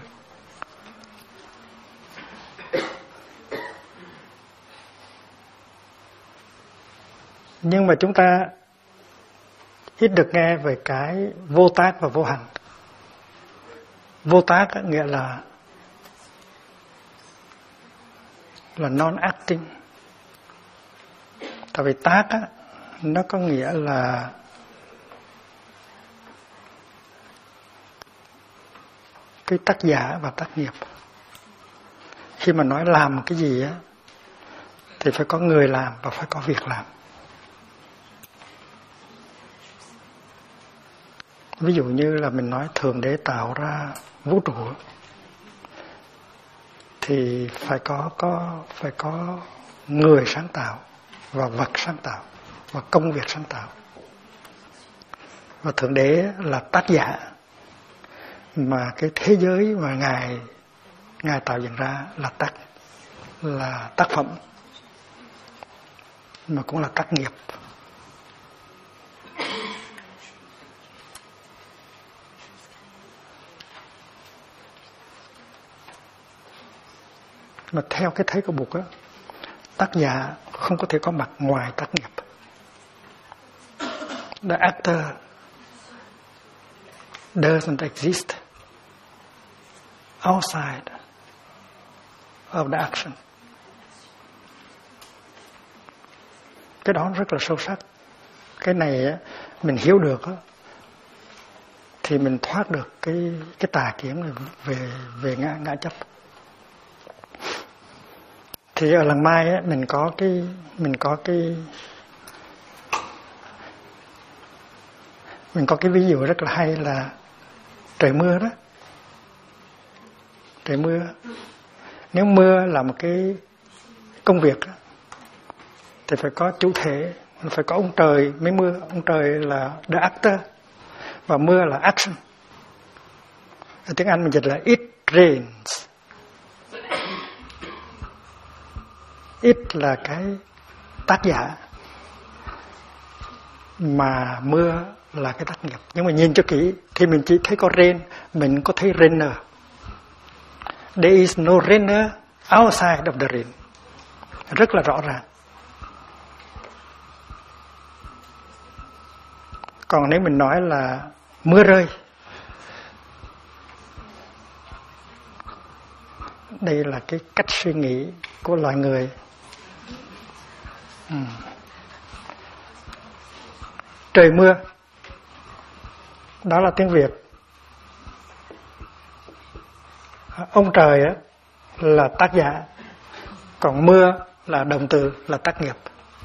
Nhưng mà chúng ta ít được nghe về cái vô tác và vô hành. Vô tác nghĩa là non-acting. Tại vì tác á, nó có nghĩa là cái tác giả và tác nghiệp. Khi mà nói làm cái gì á, thì phải có người làm và phải có việc làm. Ví dụ như là mình nói Thượng Đế tạo ra vũ trụ thì phải có người sáng tạo và vật sáng tạo và công việc sáng tạo. Và Thượng Đế là tác giả, mà cái thế giới mà Ngài tạo dựng ra là tác phẩm, mà cũng là tác nghiệp. Mà theo cái thấy của Bụt á, tác giả không có thể có mặt ngoài tác nghiệp. The actor doesn't exist outside of the action. Cái đó rất là sâu sắc. Cái này á, mình hiểu được á, thì mình thoát được cái tà kiến về ngã chấp. Thì ở làng Mai á, mình có cái ví dụ rất là hay là trời mưa đó. Trời mưa, nếu mưa là một cái công việc đó, thì phải có chủ thể, phải có ông trời mới mưa. Ông trời là the actor và mưa là action. Ở tiếng Anh mình dịch là it rains. It là cái tác giả, mà mưa là cái tác nghiệp. Nhưng mà nhìn cho kỹ thì mình chỉ thấy có rain, mình có thấy rainer. There is no rainer outside of the rain. Rất là rõ ràng. Còn nếu mình nói là mưa rơi, đây là cái cách suy nghĩ của loài người. Trời mưa, đó là tiếng Việt. Ông trời á, là tác giả, còn mưa là động từ, là tác nghiệp.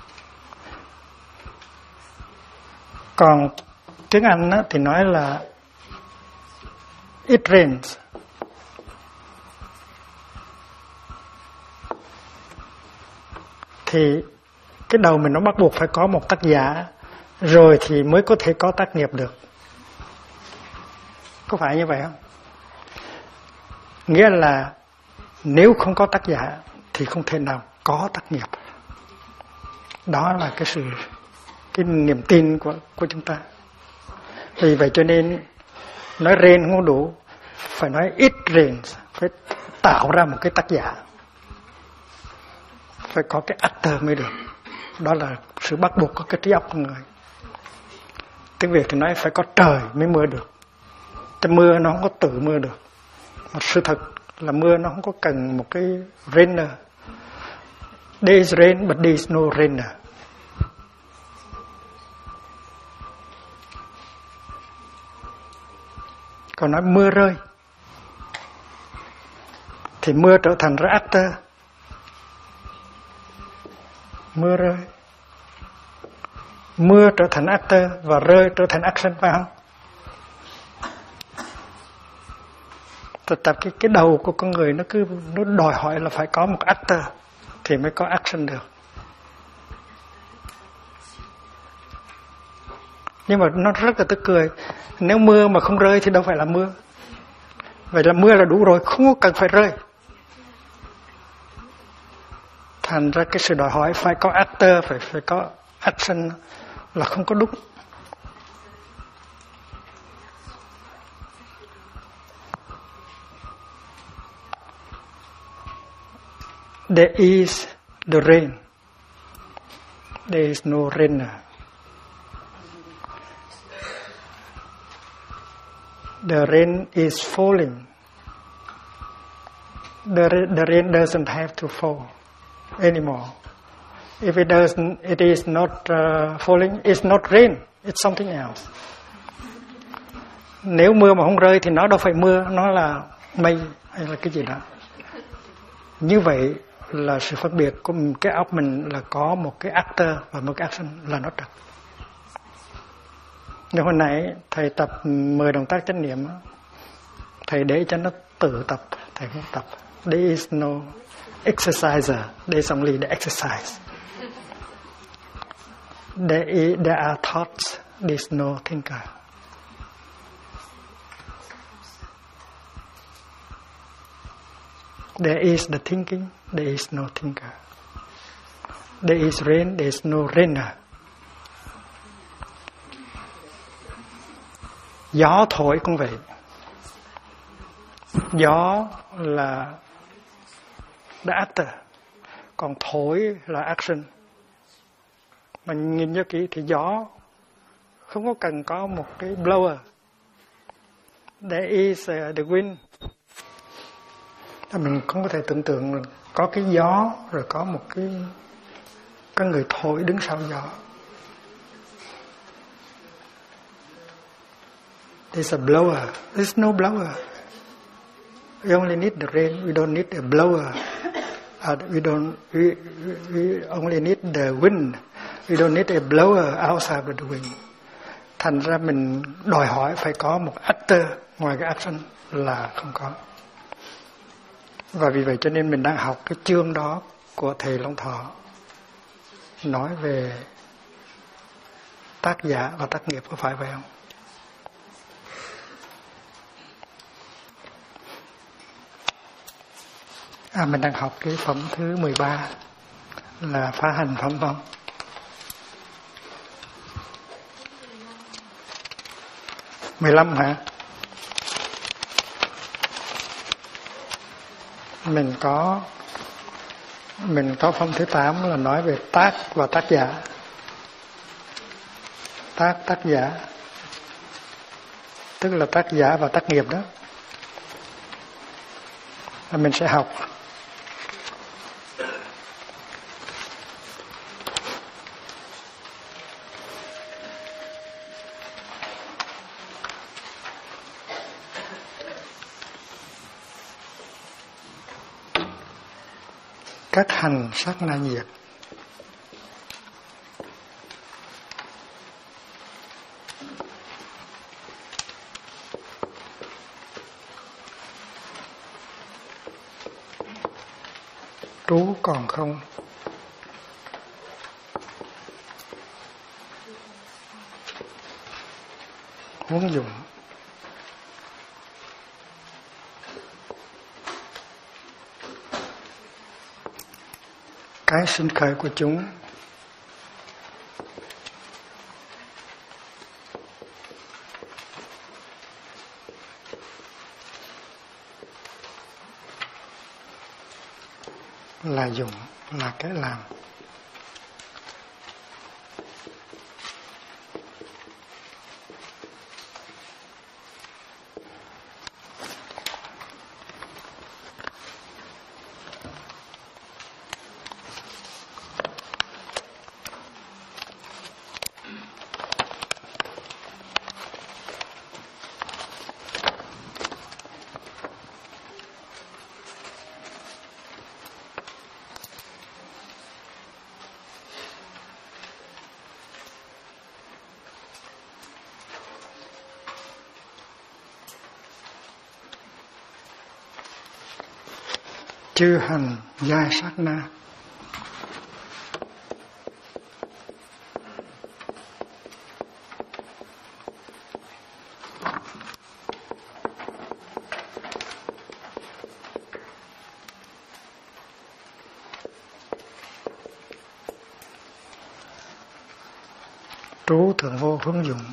Còn tiếng Anh á, thì nói là it rains. Thì cái đầu mình nó bắt buộc phải có một tác giả, rồi thì mới có thể có tác nghiệp được. Có phải như vậy không? Nghĩa là nếu không có tác giả thì không thể nào có tác nghiệp. Đó là cái niềm tin của chúng ta. Vì vậy cho nên nói rain không đủ, phải nói it rains, phải tạo ra một cái tác giả, phải có cái actor mới được. Đó là sự bắt buộc của cái trí óc con người. Tiếng Việt thì nói phải có trời mới mưa được. Cái mưa nó không có tự mưa được. Mà sự thật là mưa nó không có cần một cái rainer. There is rain but there is no rainer. Còn nói mưa rơi, thì mưa trở thành ra actor. Mưa rơi, mưa trở thành actor và rơi trở thành action, phải không? Tập cái đầu của con người nó đòi hỏi là phải có một actor thì mới có action được. Nhưng mà nó rất là tức cười, nếu mưa mà không rơi thì đâu phải là mưa. Vậy là mưa là đủ rồi, không cần phải rơi. Thành ra cái sự đòi hỏi phải có actor, phải có action là không có đúng. There is the rain. There is no rainer. The rain is falling. The rain doesn't have to fall anymore. If it is not falling, it's not rain, it's something else. Nếu mưa mà không rơi thì nó đâu phải mưa, nó là mây hay là cái gì đó. Như vậy là sự phân biệt của cái óc mình là có một cái actor và một cái action là nó trật. Nhưng hồi nãy thầy tập 10 động tác chánh niệm, thầy để cho nó tự tập, thầy không tập. There is no exerciser, there is only the exercise. There are thoughts, there is no thinker. There is the thinking, there is no thinker. There is rain, there is no rainer. Gió thổi cũng vậy. Gió là the actor, còn thổi là action. Mình nhìn cho kỹ thì gió không có cần có một cái blower. There is the wind. Mình không có thể tưởng tượng có cái gió rồi có một cái người thổi đứng sau gió. There's a blower. There's no blower. We only need the rain. We don't need a blower. We only need the wind. We don't need a blower outside of the wind. Thành ra mình đòi hỏi phải có một actor ngoài cái action là không có. Và vì vậy cho nên mình đang học cái chương đó của thầy Long Thọ, nói về tác giả và tác nghiệp, có phải vậy không? Mình đang học cái phẩm thứ 13 là phá hành phẩm không? – 15 hả? Mình có phẩm thứ 8 là nói về tác và tác giả. Tác giả tức là tác giả và tác nghiệp đó. Mình sẽ học các hành sát na nhiệt. Trú còn không. Huống dụng. Cái sinh khởi của chúng là dụng, là cái làm. chư hành giai sát na. Trú thượng vô hướng dụng.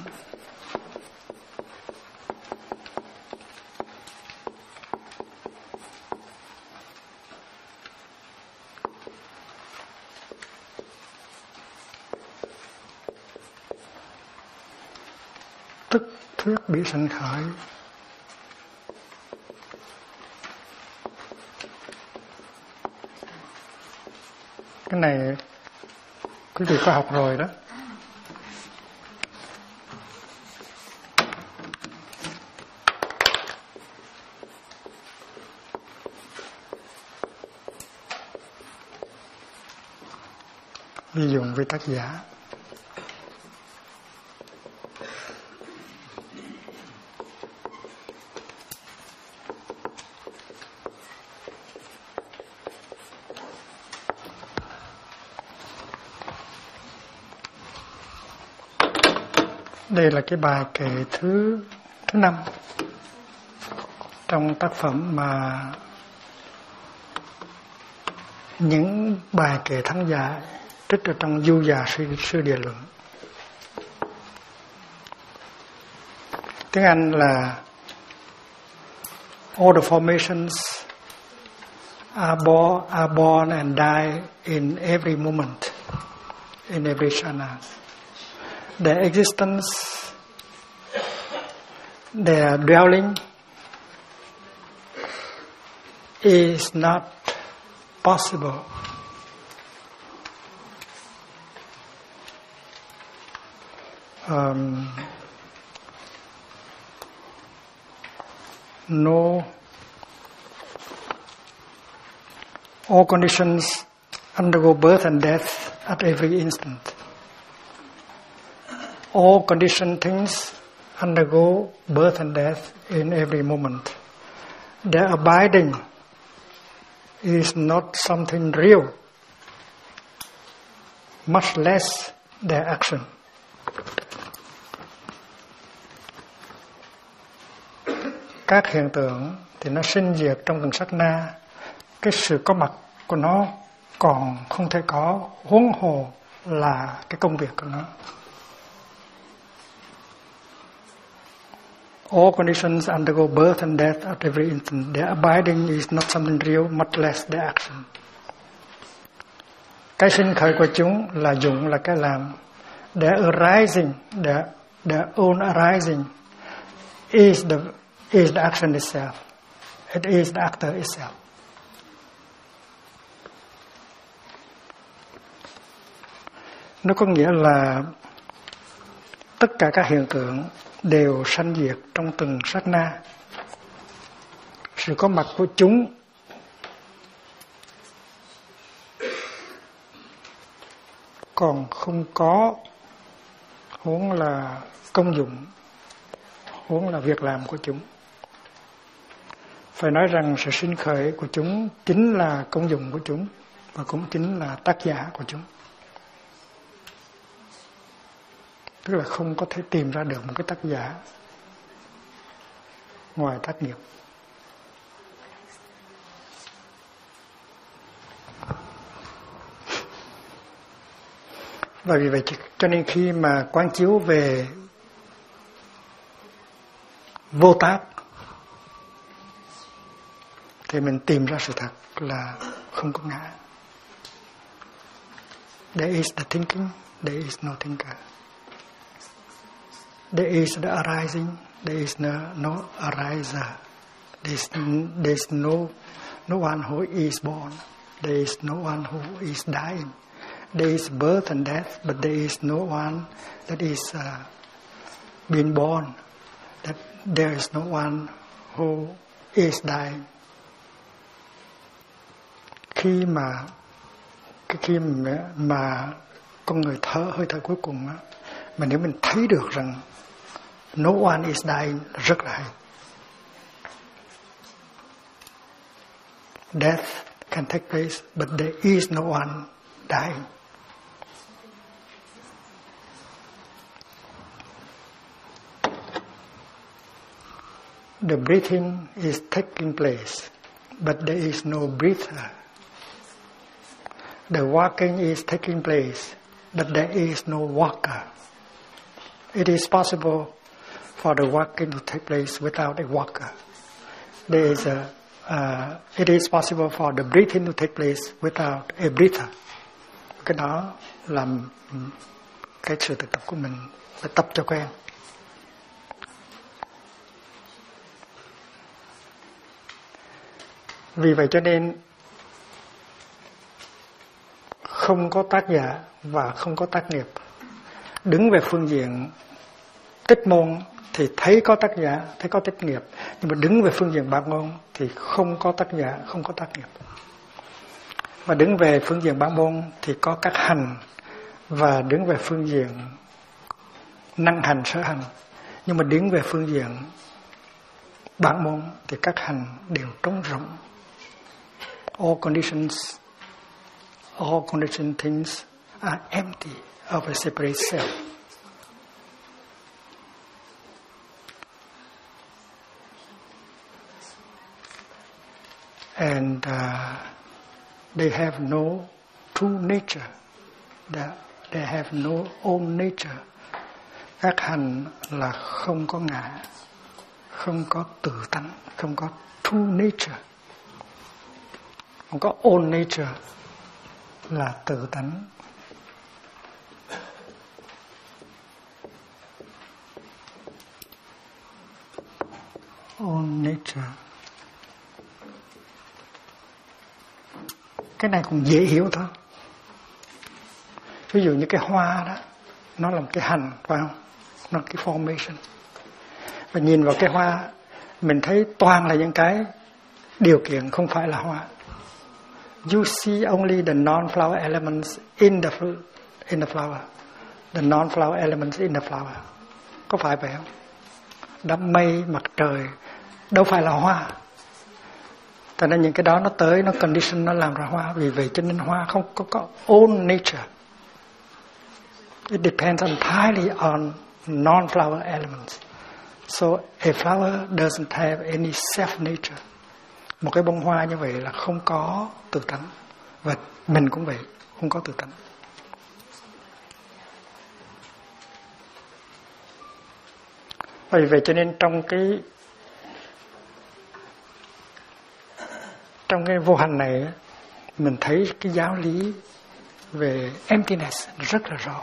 Tức thuyết bị sanh khởi. Cái này quý vị có học rồi đó. Ví dụ với tác giả. Đây là cái bài kệ thứ 5 trong tác phẩm mà những bài kệ thắng giải trích ở trong Du Già Sư Địa Luận. Tiếng Anh là all the formations are born and die in every moment, in every shana. Their existence, their dwelling is not possible. No, all conditions undergo birth and death at every instant. All conditioned things undergo birth and death in every moment. Their abiding is not something real, much less their action. Các hiện tượng thì nó sinh diệt trong từng sát na. Cái sự có mặt của nó còn không thể có, huống hồ là cái công việc của nó. All conditions undergo birth and death at every instant. Their abiding is not something real, much less their action. Cái sinh khởi của chúng là dụng, là cái làm. Their arising, their own arising is the action itself. It is the actor itself. Nó có nghĩa là tất cả các hiện tượng đều sanh diệt trong từng sát na. Sự có mặt của chúng còn không có, huống là công dụng, huống là việc làm của chúng. Phải nói rằng sự sinh khởi của chúng chính là công dụng của chúng và cũng chính là tác giả của chúng. Tức là không có thể tìm ra được một cái tác giả ngoài tác nghiệp. Và vì vậy cho nên khi mà quán chiếu về vô tác thì mình tìm ra sự thật là không có ngã. There is the thinking, there is no thinker. There is the arising, there is no ariser. There is no one who is born. There is no one who is dying. There is birth and death, but there is no one that is being born. That there is no one who is dying. Khi mà con người hơi thở cuối cùng á, mà nếu mình thấy được rằng no one is dying rất là hay. Death can take place, but there is no one dying. The breathing is taking place, but there is no breather. The walking is taking place, but there is no walker. It is possible for the walking to take place without a walker. It is possible for the breathing to take place without a breather. Cái đó làm cái sự thực tập của mình phải tập cho quen. Vì vậy cho nên không có tác giả và không có tác nghiệp. Đứng về phương diện tích môn thì thấy có tác giả, thấy có tích nghiệp. Nhưng mà đứng về phương diện bản môn thì không có tác giả, không có tác nghiệp. Và đứng về phương diện bản môn thì có các hành, và đứng về phương diện năng hành, sở hành. Nhưng mà đứng về phương diện bản môn thì các hành đều trống rỗng. All conditioned things are empty of a separate self. And they have no true nature. They have no own nature. Các hành là không có ngã, không có tự tánh, không có true nature. Không có own nature là tự tánh. Own nature. Cái này cũng dễ hiểu thôi. Ví dụ như cái hoa đó, nó là một cái hành, phải không? Nó là cái formation. Và nhìn vào cái hoa, mình thấy toàn là những cái điều kiện không phải là hoa. You see only the non-flower elements in the flower. The non-flower elements in the flower. Có phải vậy không? Đám mây, mặt trời đâu phải là hoa. Cho nên những cái đó nó tới, nó condition, nó làm ra hoa. Vì vậy cho nên hoa không có own nature. It depends entirely on non-flower elements. So a flower doesn't have any self-nature. Một cái bông hoa như vậy là không có tự tánh. Và mình cũng vậy, không có tự tánh. Vì vậy cho nên trong cái vô hành này, mình thấy cái giáo lý về emptiness rất là rõ.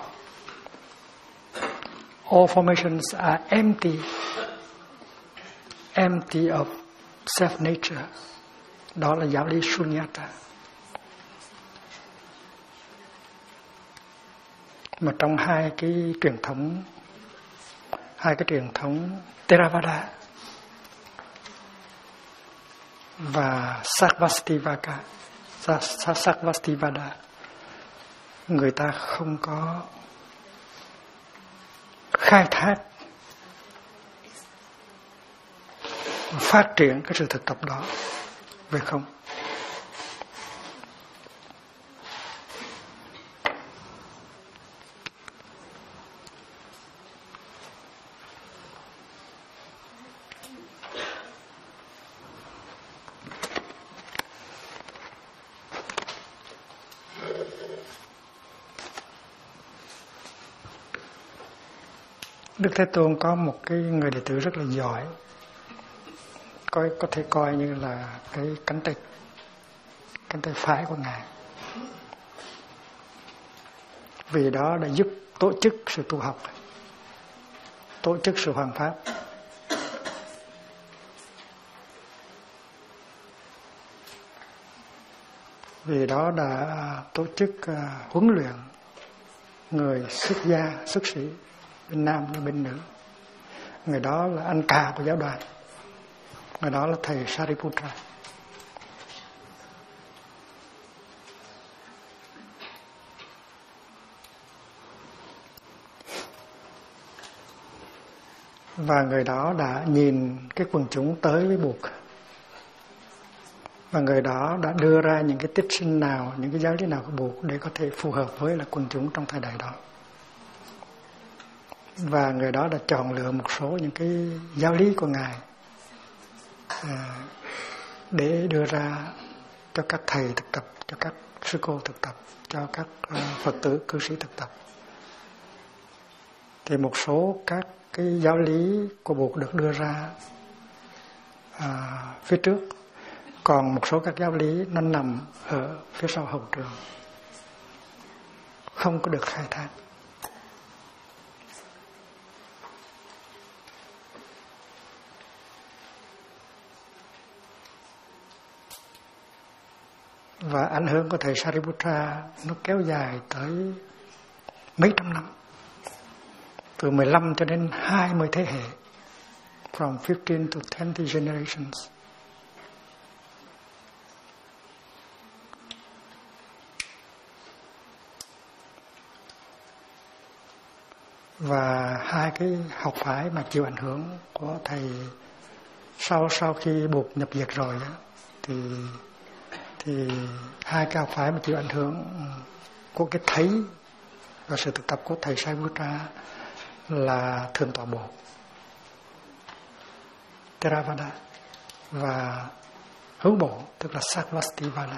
All formations are empty of self-nature. Đó là giáo lý Shunyata. Mà trong hai cái truyền thống Theravada và Sarvastivada, người ta không có khai thác phát triển cái sự thực tập đó về không. Đức Thế Tôn có một cái người đệ tử rất là giỏi, có thể coi như là cái cánh tay phải của Ngài. Vì đó đã giúp tổ chức sự tu học, tổ chức sự hoàn pháp. Vì đó đã tổ chức huấn luyện người xuất gia, xuất sĩ bên nam và bên nữ. Người đó là anh cả của giáo đoàn. Người đó là thầy Sariputra. Và người đó đã nhìn cái quần chúng tới với Buddha. Và người đó đã đưa ra những cái tích sinh nào, những cái giáo lý nào của Bụt để có thể phù hợp với là quần chúng trong thời đại đó. Và người đó đã chọn lựa một số những cái giáo lý của Ngài để đưa ra cho các thầy thực tập, cho các sư cô thực tập, cho các Phật tử cư sĩ thực tập. Thì một số các cái giáo lý của Bụt được đưa ra phía trước, còn một số các giáo lý nó nằm ở phía sau hậu trường, không có được khai thác. Và ảnh hưởng của thầy Sariputra nó kéo dài tới mấy trăm năm, từ 15 cho đến 20 thế hệ, from 15 to 20 generations. Và hai cái học phái mà chịu ảnh hưởng của thầy sau khi Bụt nhập diệt rồi đó, thì hai cái học phái mà chịu ảnh hưởng của cái thấy và sự thực tập của thầy Sariputra là Thượng tọa Bồ, Theravada, và Hữu Bộ tức là Sarvastivada.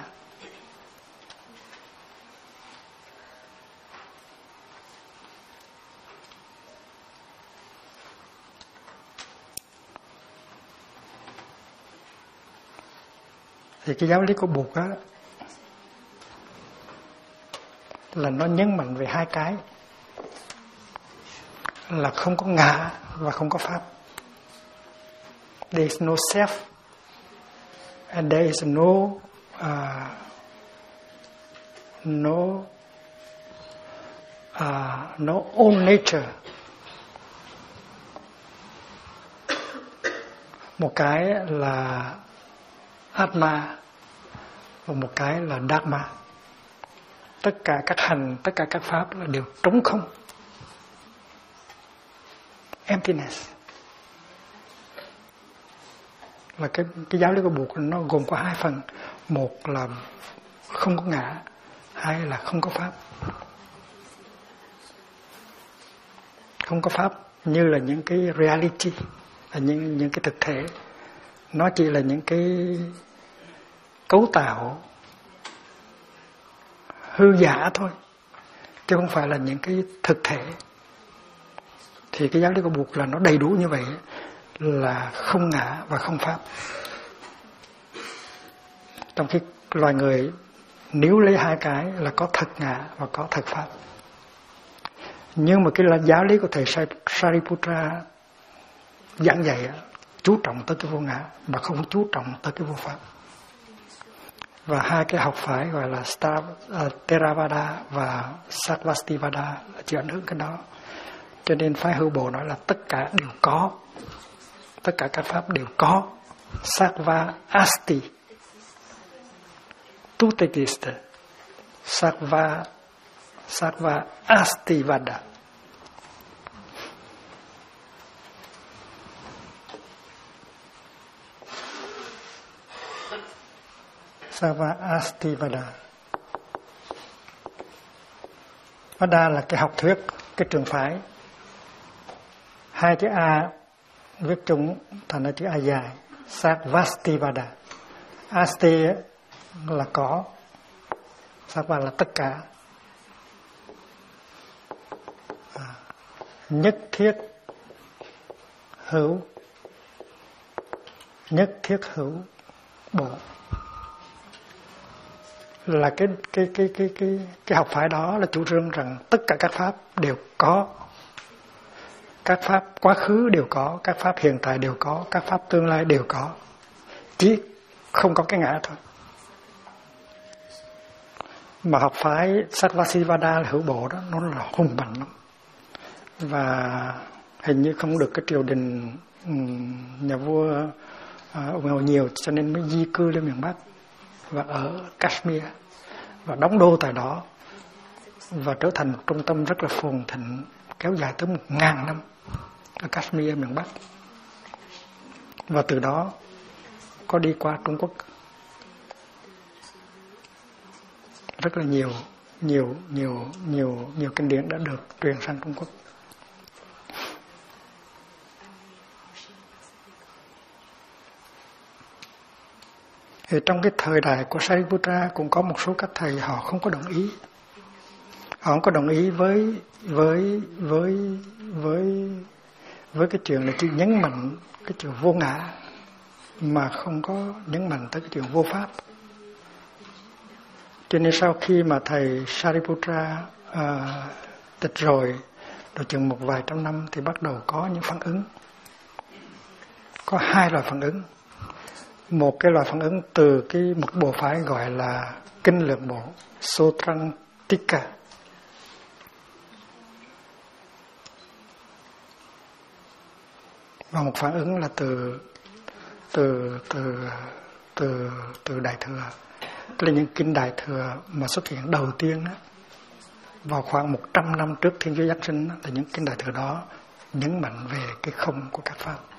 Thì cái giáo lý của Bụt á là nó nhấn mạnh về hai cái, là không có ngã và không có pháp. There is no self and there is no own nature. Một cái là Atma và một cái là Dharma. Tất cả các hành, tất cả các pháp là đều trống không, emptiness. Và cái giáo lý của Bụt nó gồm có hai phần, một là không có ngã, hai là không có pháp. Không có pháp như là những cái reality, là những cái thực thể, nó chỉ là những cái cấu tạo hư giả thôi, chứ không phải là những cái thực thể. Thì cái giáo lý của Bụt là nó đầy đủ như vậy, là không ngã và không pháp. Trong khi loài người nếu lấy hai cái là có thật ngã và có thật pháp. Nhưng mà cái giáo lý của thầy Sariputra giảng dạy chú trọng tới cái vô ngã mà không chú trọng tới cái vô pháp. Và hai cái học phái gọi là Theravada và Sarvastivada chịu ảnh hưởng cái đó. Cho nên phái Hữu Bộ nói là tất cả đều có, tất cả các pháp đều có. Sarva asti, tut existe. Sarva asti vada. Sarva asti vada. Vada là cái học thuyết, cái trường phái. Hai chữ A viết chung thành là chữ A dài. Sarvastivada. Asti là có, Sarva là tất cả. Nhất thiết hữu, nhất thiết hữu bộ. Là cái học phái đó là chủ trương rằng tất cả các pháp đều có, các pháp quá khứ đều có, các pháp hiện tại đều có, các pháp tương lai đều có, chỉ không có cái ngã thôi. Mà học phái Sarvastivada là Hữu Bộ đó, nó là hùng mạnh lắm, và hình như không được cái triều đình nhà vua ủng hộ nhiều, cho nên mới di cư lên miền Bắc và ở Kashmir và đóng đô tại đó, và trở thành một trung tâm rất là phồn thịnh kéo dài tới 1000 năm ở Kashmir miền Bắc. Và từ đó có đi qua Trung Quốc rất là nhiều kinh điển đã được truyền sang Trung Quốc. Thì trong cái thời đại của Sariputta cũng có một số các thầy họ không có đồng ý. Họ không có đồng ý với cái chuyện là chỉ nhấn mạnh cái chuyện vô ngã mà không có nhấn mạnh tới cái chuyện vô pháp. Cho nên sau khi mà thầy Sariputta tịch rồi chừng một vài trăm năm thì bắt đầu có những phản ứng. Có hai loại phản ứng. Một cái loại phản ứng từ một bộ phái gọi là kinh lượng bộ Sutrantika, và một phản ứng là từ Đại Thừa, tức là những kinh Đại Thừa mà xuất hiện đầu tiên đó, vào khoảng 100 năm trước Thiên Chúa Giáng sinh đó, thì những kinh Đại Thừa đó nhấn mạnh về cái không của các pháp.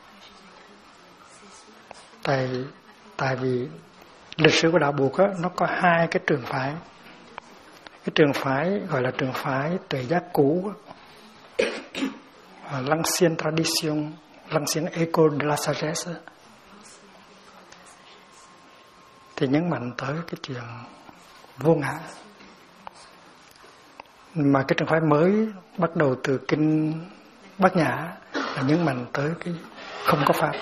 Tại vì lịch sử của đạo Buộc á, nó có hai cái trường phái. Cái trường phái gọi là trường phái tuệ giác cũ, l'ancienne tradition, l'ancienne école de la sagesse, thì nhấn mạnh tới cái chuyện vô ngã. Mà cái trường phái mới bắt đầu từ kinh Bát Nhã là nhấn mạnh tới cái không có pháp.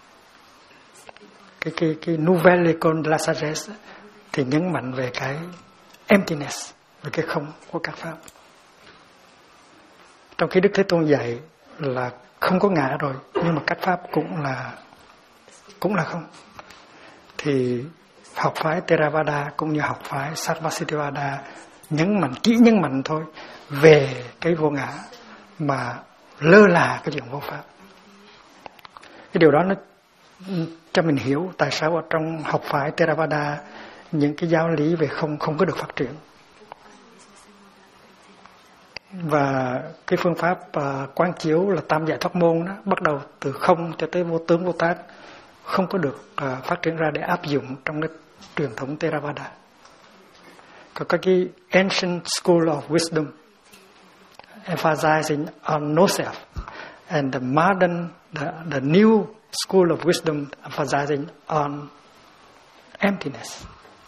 Cái nouvelle école de la sagesse thì nhấn mạnh về cái emptiness, về cái không của các pháp. Trong khi Đức Thế Tôn dạy là không có ngã rồi, nhưng mà các pháp cũng là không. Thì học phái Theravada cũng như học phái Sarvasiddhivada chỉ nhấn mạnh thôi về cái vô ngã mà lơ là cái chuyện vô pháp. Cái điều đó nó cho mình hiểu tại sao ở trong học phái Theravada những cái giáo lý về không có được phát triển. Và cái phương pháp quán chiếu là tam giải thoát môn đó, bắt đầu từ không cho tới vô tướng vô tác, không có được phát triển ra để áp dụng trong cái truyền thống Theravada. Có cái ancient school of wisdom emphasizing on no self, and the modern, the new school of wisdom emphasizing on emptiness.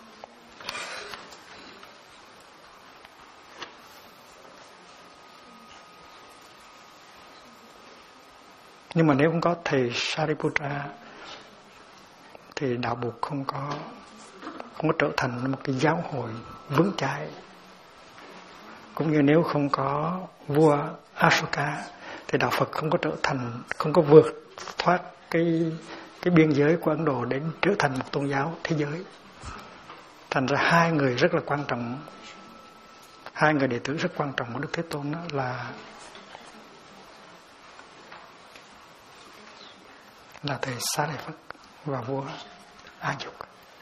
Nhưng mà nếu không có thầy Sariputta thì đạo Buộc không có trở thành một cái giáo hội vững chãi. Cũng như nếu không có vua Ashoka thì đạo Phật không có vượt thoát cái biên giới của Ấn Độ để trở thành một tôn giáo thế giới. Thành ra hai người rất là quan trọng, hai người đệ tử rất quan trọng của Đức Thế Tôn đó là thầy Xá Lợi Phất và vua A Dục.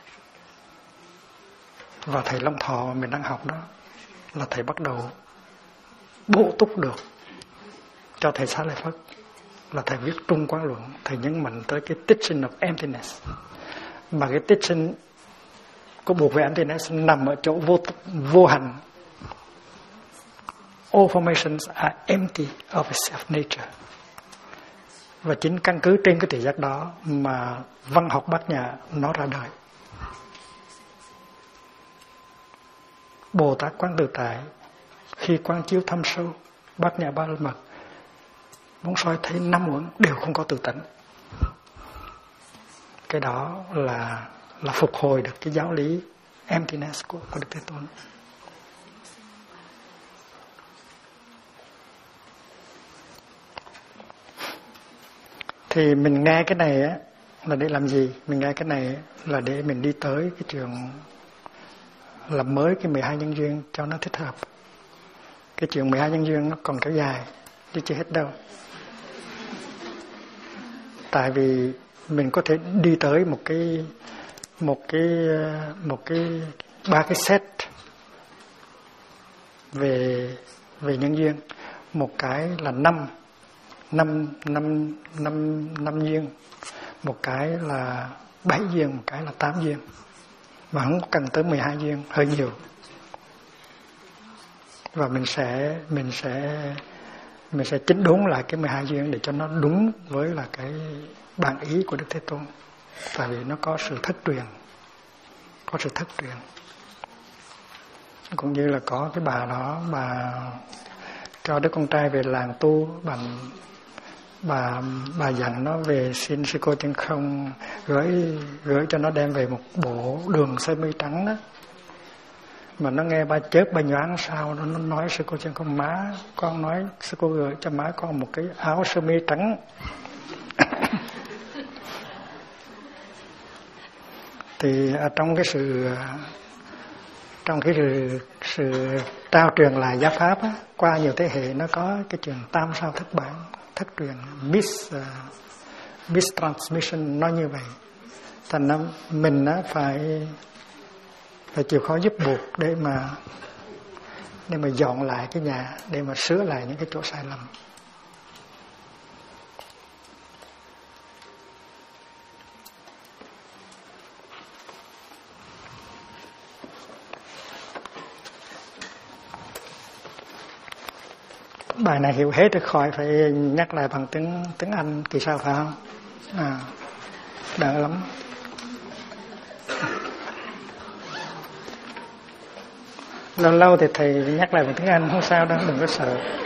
Và thầy Long Thọ mà mình đang học đó là thầy bắt đầu bổ túc được cho thầy Xá Lợi Phất, là thầy viết Trung Quán Luận. Thầy nhấn mạnh tới cái teaching of emptiness, mà cái teaching của buộc về emptiness nằm ở chỗ vô hành. All formations are empty of a self nature. Và chính căn cứ trên cái tự giác đó mà văn học Bát Nhã nó ra đời. Bồ Tát Quán Tự Tại khi quán chiếu thâm sâu Bát Nhã Ba La Mật muốn soi thấy năm uẩn đều không có tự tánh. Cái đó là phục hồi được cái giáo lý emptiness của Đức Thế Tôn. Thì mình nghe cái này á là để làm gì? Mình nghe cái này là để mình đi tới cái trường làm mới cái 12 nhân duyên cho nó thích hợp. Cái chuyện 12 nhân duyên nó còn kéo dài chứ chưa hết đâu. Tại vì mình có thể đi tới một cái ba cái set về nhân duyên. Một cái là năm duyên, một cái là 7 duyên, một cái là 8 duyên, mà không cần tới 12 duyên, hơi nhiều. và mình sẽ chỉnh đốn lại cái 12 duyên để cho nó đúng với là cái bản ý của Đức Thế Tôn. Tại vì nó có sự thất truyền, cũng như là có cái bà đó, bà cho đứa con trai về làng tu, bà dặn nó về xin sư cô Chân Không gửi cho nó đem về một bộ đường sơ mi trắng đó. Mà nó nghe ba chớp ba nhoáng sao nó nói sư cô Chân Không, má con nói sư cô gửi cho má con một cái áo sơ mi trắng. Thì trong cái sự trao truyền lại giáo pháp á, qua nhiều thế hệ nó có cái chuyện tam sao thất bản, thất truyền, mistransmission, nó như vậy. Thành ra mình phải chịu khó giúp buộc để mà dọn lại cái nhà, để mà sửa lại những cái chỗ sai lầm. Bài này hiểu hết rồi, khỏi phải nhắc lại bằng tiếng Anh kỳ sau phải không? Đỡ lắm. Lâu lâu thì thầy nhắc lại bằng tiếng Anh không sao đâu, đừng có sợ.